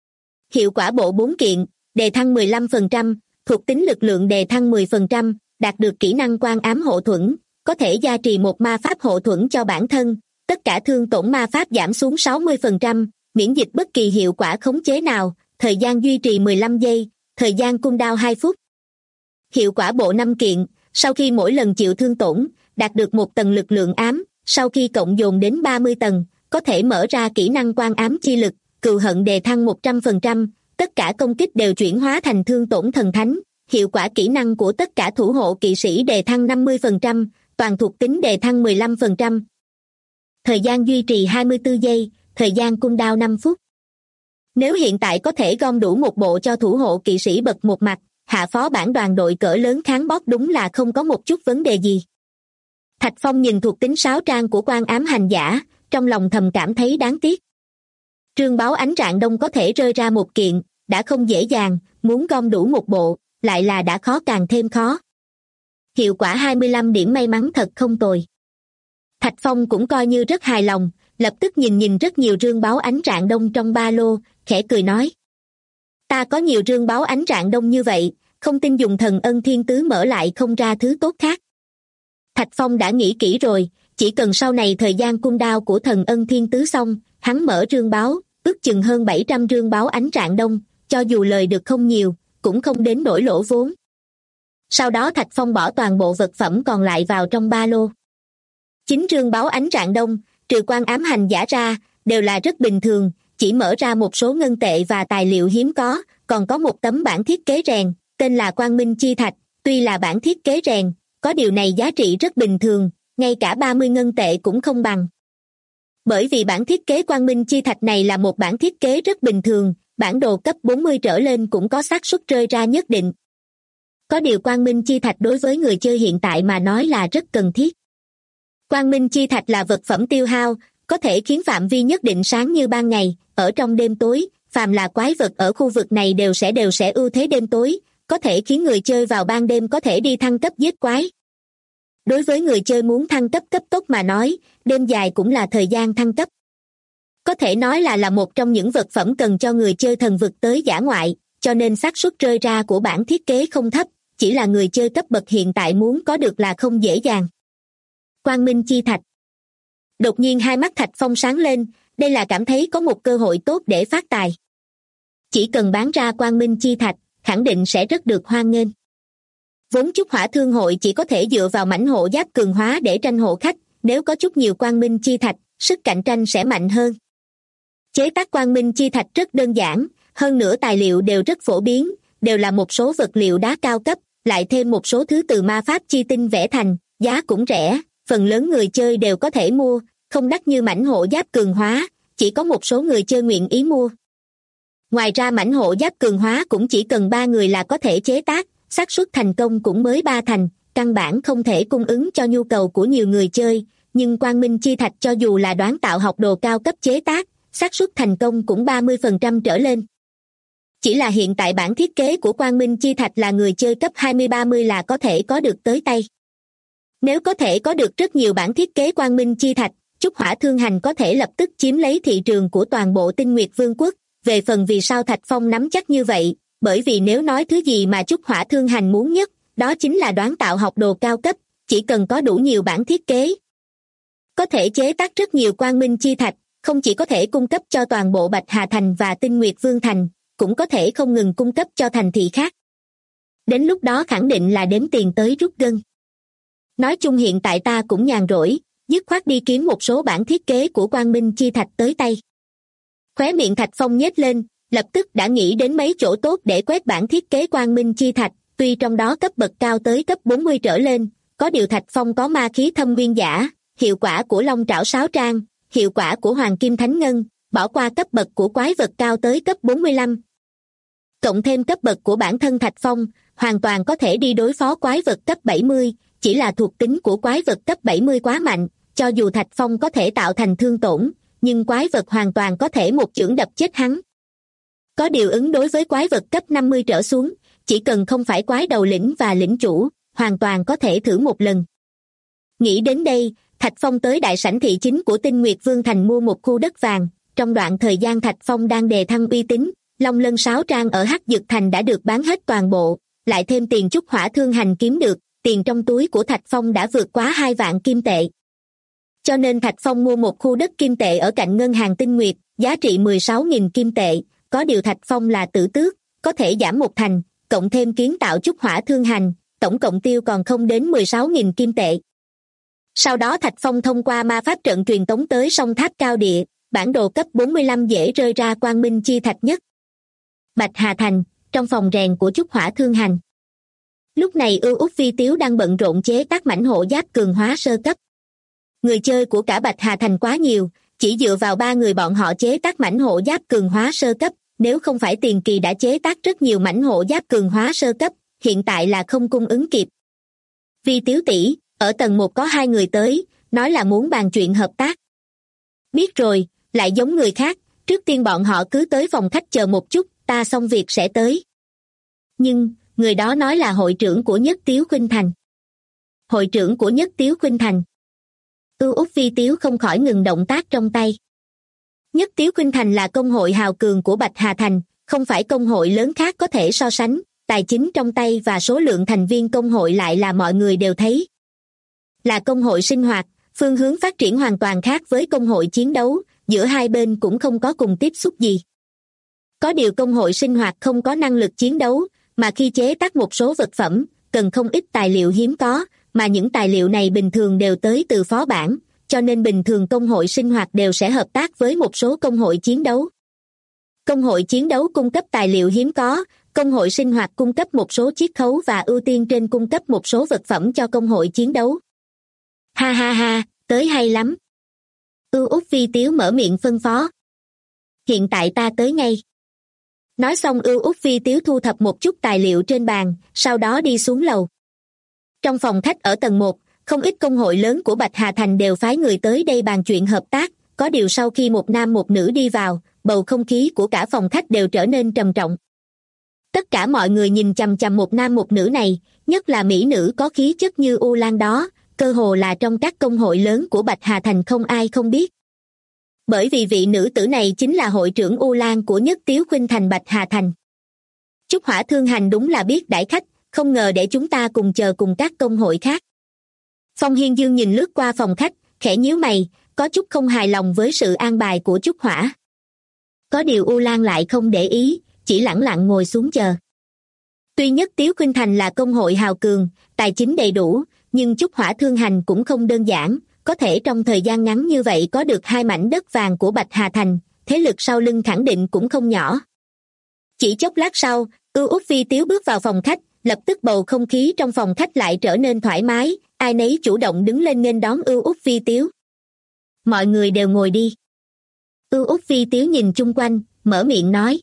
Speaker 2: Hiệu quả bộ 4 kiện, đề thăng 15%, thuộc tính lực lượng đề thăng 10%, đạt được kỹ năng quan ám hộ thuẫn, có thể gia trì một ma pháp hộ thuẫn cho bản thân, tất cả thương tổn ma pháp giảm xuống 60%, miễn dịch bất kỳ hiệu quả khống chế nào, thời gian duy trì 15 giây, thời gian cooldown 2 phút. Hiệu quả bộ 5 kiện, sau khi mỗi lần chịu thương tổn, đạt được một tầng lực lượng ám, sau khi cộng dồn đến 30 tầng, có thể mở ra kỹ năng quan ám chi lực, cừu hận đề thăng 100%, tất cả công kích đều chuyển hóa thành thương tổn thần thánh, hiệu quả kỹ năng của tất cả thủ hộ kỵ sĩ đề thăng 50%, toàn thuộc tính đề thăng 15%. Thời gian duy trì 24 giây, thời gian cooldown 5 phút. Nếu hiện tại có thể gom đủ một bộ cho thủ hộ kỵ sĩ bậc 1 mặt, hạ phó bản đoàn đội cỡ lớn kháng boss đúng là không có một chút vấn đề gì. Thạch Phong nhìn thuộc tính 6 trang của quan ám hành giả, trong lòng thầm cảm thấy đáng tiếc. Trương báo ánh rạng đông có thể rơi ra một kiện, đã không dễ dàng, muốn gom đủ một bộ, lại là đã khó càng thêm khó. Hiệu quả 25 điểm may mắn thật không tồi. Thạch Phong cũng coi như rất hài lòng, lập tức nhìn rất nhiều rương báo ánh rạng đông trong ba lô, khẽ cười nói. Ta có nhiều rương báo ánh rạng đông như vậy, không tin dùng thần ân thiên tứ mở lại không ra thứ tốt khác. Thạch Phong đã nghĩ kỹ rồi, chỉ cần sau này thời gian cooldown của thần ân thiên tứ xong, hắn mở rương báo, ước chừng hơn 700 rương báo ánh rạng đông, cho dù lời được không nhiều, cũng không đến nỗi lỗ vốn. Sau đó Thạch Phong bỏ toàn bộ vật phẩm còn lại vào trong ba lô. 9 rương báo ánh rạng đông, trừ quan ám hành giả ra, đều là rất bình thường, chỉ mở ra một số ngân tệ và tài liệu hiếm có, còn có một tấm bản thiết kế rèn, tên là Quang Minh Chi Thạch, tuy là bản thiết kế rèn, có điều này giá trị rất bình thường, ngay cả 30 ngân tệ cũng không bằng. Bởi vì bản thiết kế Quang Minh Chi Thạch này là một bản thiết kế rất bình thường, bản đồ cấp 40 trở lên cũng có xác suất rơi ra nhất định. Có điều Quang Minh Chi Thạch đối với người chơi hiện tại mà nói là rất cần thiết. Quang Minh Chi Thạch là vật phẩm tiêu hao, có thể khiến phạm vi nhất định sáng như ban ngày, ở trong đêm tối, phàm là quái vật ở khu vực này đều sẽ ưu thế đêm tối, có thể khiến người chơi vào ban đêm có thể đi thăng cấp giết quái. Đối với người chơi muốn thăng cấp cấp tốc mà nói, đêm dài cũng là thời gian thăng cấp. Có thể nói là một trong những vật phẩm cần cho người chơi thần vực tới dã ngoại, cho nên xác suất rơi ra của bản thiết kế không thấp, chỉ là người chơi cấp bậc hiện tại muốn có được là không dễ dàng. Quang Minh Chi Thạch. Đột nhiên hai mắt Thạch Phong sáng lên, đây là cảm thấy có một cơ hội tốt để phát tài. Chỉ cần bán ra Quang Minh Chi Thạch, khẳng định sẽ rất được hoan nghênh. Vốn Trúc Hỏa Thương hội chỉ có thể dựa vào mảnh hộ giáp cường hóa để tranh hộ khách, nếu có chút nhiều Quang Minh Chi Thạch, sức cạnh tranh sẽ mạnh hơn. Chế tác Quang Minh Chi Thạch rất đơn giản, hơn nữa tài liệu đều rất phổ biến, đều là một số vật liệu đá cao cấp, lại thêm một số thứ từ ma pháp chi tinh vẽ thành, giá cũng rẻ, phần lớn người chơi đều có thể mua, không đắt như mảnh hộ giáp cường hóa, chỉ có một số người chơi nguyện ý mua. Ngoài ra mảnh hộ giáp cường hóa cũng chỉ cần 3 người là có thể chế tác, xác suất thành công cũng mới 3 thành, căn bản không thể cung ứng cho nhu cầu của nhiều người chơi, nhưng Quang Minh Chi Thạch cho dù là đoán tạo học đồ cao cấp chế tác, xác suất thành công cũng 30% trở lên. Chỉ là hiện tại bản thiết kế của Quang Minh Chi Thạch là người chơi cấp 20-30 là có thể có được tới tay. Nếu có thể có được rất nhiều bản thiết kế Quang Minh Chi Thạch, Trúc Hỏa Thương Hành có thể lập tức chiếm lấy thị trường của toàn bộ Tinh Nguyệt Vương quốc. Về phần vì sao Thạch Phong nắm chắc như vậy, bởi vì nếu nói thứ gì mà Trúc Hỏa Thương Hành muốn nhất, đó chính là đoán tạo học đồ cao cấp, chỉ cần có đủ nhiều bản thiết kế. Có thể chế tác rất nhiều quang minh chi thạch, không chỉ có thể cung cấp cho toàn bộ Bạch Hà Thành và Tinh Nguyệt Vương Thành, cũng có thể không ngừng cung cấp cho thành thị khác. Đến lúc đó khẳng định là đếm tiền tới rút gân. Nói chung hiện tại ta cũng nhàn rỗi, dứt khoát đi kiếm một số bản thiết kế của quang minh chi thạch tới tay. Khóe miệng Thạch Phong nhếch lên, lập tức đã nghĩ đến mấy chỗ tốt để quét bản thiết kế quang minh chi thạch, tuy trong đó cấp bậc cao tới cấp 40 trở lên, có điều Thạch Phong có ma khí thâm nguyên giả, hiệu quả của Long Trảo Sáo Trang, hiệu quả của Hoàng Kim Thánh Ngân, bỏ qua cấp bậc của quái vật cao tới cấp 45. Cộng thêm cấp bậc của bản thân Thạch Phong, hoàn toàn có thể đi đối phó quái vật cấp 70, chỉ là thuộc tính của quái vật cấp 70 quá mạnh, cho dù Thạch Phong có thể tạo thành thương tổn, nhưng quái vật hoàn toàn có thể một chưởng đập chết hắn. Có điều ứng đối với quái vật cấp 50 trở xuống, chỉ cần không phải quái đầu lĩnh và lĩnh chủ, hoàn toàn có thể thử một lần. Nghĩ đến đây, Thạch Phong tới đại sảnh thị chính của Tinh Nguyệt Vương Thành mua một khu đất vàng. Trong đoạn thời gian Thạch Phong đang đề thăng uy tín, Long Lân Sáo Trang ở Hắc Dực Thành đã được bán hết toàn bộ, lại thêm tiền trúc hỏa thương hành kiếm được, tiền trong túi của Thạch Phong đã vượt quá 2 vạn kim tệ. Cho nên Thạch Phong mua một khu đất kim tệ ở cạnh ngân hàng Tinh Nguyệt, giá trị 16.000 kim tệ, có điều Thạch Phong là tử tước, có thể giảm một thành, cộng thêm kiến tạo trúc hỏa thương hành, tổng cộng tiêu còn không đến 16.000 kim tệ. Sau đó Thạch Phong thông qua ma pháp trận truyền tống tới sông Tháp Cao Địa, bản đồ cấp 45 dễ rơi ra quang minh chi thạch nhất. Bạch Hà Thành, trong phòng rèn của trúc hỏa thương hành. Lúc này Ưu Úc Phi Tiếu đang bận rộn chế tác mảnh hộ giáp cường hóa sơ cấp. Người chơi của cả Bạch Hà Thành quá nhiều, chỉ dựa vào 3 người bọn họ chế tác mảnh hộ giáp cường hóa sơ cấp, nếu không phải tiền kỳ đã chế tác rất nhiều mảnh hộ giáp cường hóa sơ cấp, hiện tại là không cung ứng kịp. Phi Tiếu tỷ, ở tầng 1 có 2 người tới, nói là muốn bàn chuyện hợp tác. Biết rồi, lại giống người khác, trước tiên bọn họ cứ tới phòng khách chờ một chút, ta xong việc sẽ tới. Nhưng, người đó nói là hội trưởng của Nhất Tiếu Khuynh Thành. Hội trưởng của Nhất Tiếu Khuynh Thành. Ưu Úc Phi Tiếu không khỏi ngừng động tác trong tay. Nhất Tiếu Khuynh Thành là công hội hào cường của Bạch Hà Thành, không phải công hội lớn khác có thể so sánh, tài chính trong tay và số lượng thành viên công hội lại là mọi người đều thấy. Là công hội sinh hoạt, phương hướng phát triển hoàn toàn khác với công hội chiến đấu, giữa hai bên cũng không có cùng tiếp xúc gì. Có điều công hội sinh hoạt không có năng lực chiến đấu, mà khi chế tác một số vật phẩm, cần không ít tài liệu hiếm có, mà những tài liệu này bình thường đều tới từ phó bản, cho nên bình thường công hội sinh hoạt đều sẽ hợp tác với một số công hội chiến đấu. Công hội chiến đấu cung cấp tài liệu hiếm có, công hội sinh hoạt cung cấp một số chiết khấu và ưu tiên trên cung cấp một số vật phẩm cho công hội chiến đấu. Ha ha ha, tới hay lắm. Ưu Úc Phi Tiếu mở miệng phân phó. Hiện tại ta tới ngay. Nói xong Ưu Úc Phi Tiếu thu thập một chút tài liệu trên bàn, sau đó đi xuống lầu. Trong phòng khách ở tầng 1, không ít công hội lớn của Bạch Hà Thành đều phái người tới đây bàn chuyện hợp tác, có điều sau khi một nam một nữ đi vào, bầu không khí của cả phòng khách đều trở nên trầm trọng. Tất cả mọi người nhìn chằm chằm một nam một nữ này, nhất là mỹ nữ có khí chất như U Lan đó, cơ hồ là trong các công hội lớn của Bạch Hà Thành không ai không biết. Bởi vì vị nữ tử này chính là hội trưởng U Lan của Nhất Tiếu Khuynh Thành Bạch Hà Thành. Trúc Hỏa Thương Hành đúng là biết đãi khách, không ngờ để chúng ta cùng chờ cùng các công hội khác. Phong Hiên Dương nhìn lướt qua phòng khách, khẽ nhíu mày, có chút không hài lòng với sự an bài của Trúc Hỏa. Có điều U Lan lại không để ý, chỉ lẳng lặng ngồi xuống chờ. Tuy Nhất Tiếu Khuynh Thành là công hội hào cường, tài chính đầy đủ, nhưng Trúc Hỏa Thương Hành cũng không đơn giản, có thể trong thời gian ngắn như vậy có được 2 mảnh đất vàng của Bạch Hà Thành, thế lực sau lưng khẳng định cũng không nhỏ. Chỉ chốc lát sau, Ưu Úc Phi Tiếu bước vào phòng khách, lập tức bầu không khí trong phòng khách lại trở nên thoải mái, ai nấy chủ động đứng lên nghênh đón Ưu Úc Phi Tiếu. Mọi người đều ngồi đi. Ưu Úc Phi Tiếu nhìn chung quanh, mở miệng nói.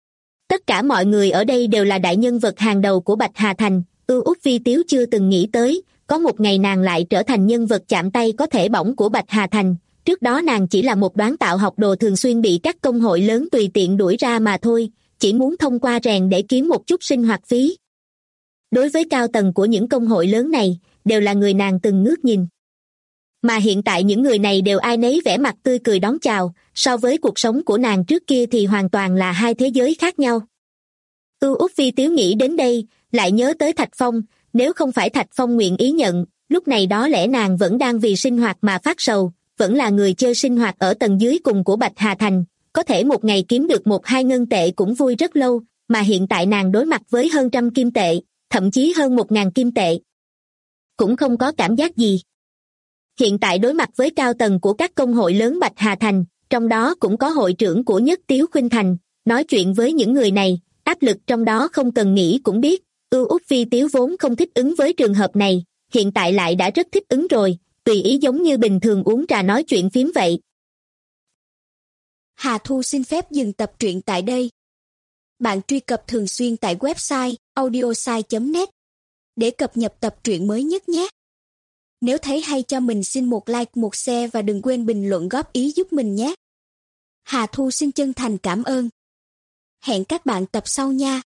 Speaker 2: Tất cả mọi người ở đây đều là đại nhân vật hàng đầu của Bạch Hà Thành, Ưu Úc Phi Tiếu chưa từng nghĩ tới, có một ngày nàng lại trở thành nhân vật chạm tay có thể bỏng của Bạch Hà Thành, trước đó nàng chỉ là một đoán tạo học đồ thường xuyên bị các công hội lớn tùy tiện đuổi ra mà thôi, chỉ muốn thông qua rèn để kiếm một chút sinh hoạt phí. Đối với cao tầng của những công hội lớn này, đều là người nàng từng ngước nhìn. Mà hiện tại những người này đều ai nấy vẻ mặt tươi cười đón chào, so với cuộc sống của nàng trước kia thì hoàn toàn là hai thế giới khác nhau. Ưu Úc Phi Tiếu nghĩ đến đây, lại nhớ tới Thạch Phong, nếu không phải Thạch Phong nguyện ý nhận, lúc này đó lẽ nàng vẫn đang vì sinh hoạt mà phát sầu, vẫn là người chơi sinh hoạt ở tầng dưới cùng của Bạch Hà Thành, có thể một ngày kiếm được 1-2 ngân tệ cũng vui rất lâu, mà hiện tại nàng đối mặt với hơn 100 kim tệ, thậm chí hơn 1.000 kim tệ. Cũng không có cảm giác gì. Hiện tại đối mặt với cao tầng của các công hội lớn Bạch Hà Thành, trong đó cũng có hội trưởng của Nhất Tiếu Khuynh Thành, nói chuyện với những người này, áp lực trong đó không cần nghĩ cũng biết, Út Phi Tiếu vốn không thích ứng với trường hợp này, hiện tại lại đã rất thích ứng rồi, tùy ý giống như bình thường uống trà nói chuyện phím vậy.
Speaker 3: Hà Thu xin phép dừng tập truyện tại đây. Bạn truy cập thường xuyên tại website audiosai.net để cập nhật tập truyện mới nhất nhé. Nếu thấy hay cho mình xin một like, một share và đừng quên bình luận góp ý giúp mình nhé. Hà Thu xin chân thành cảm ơn. Hẹn các bạn tập sau nha.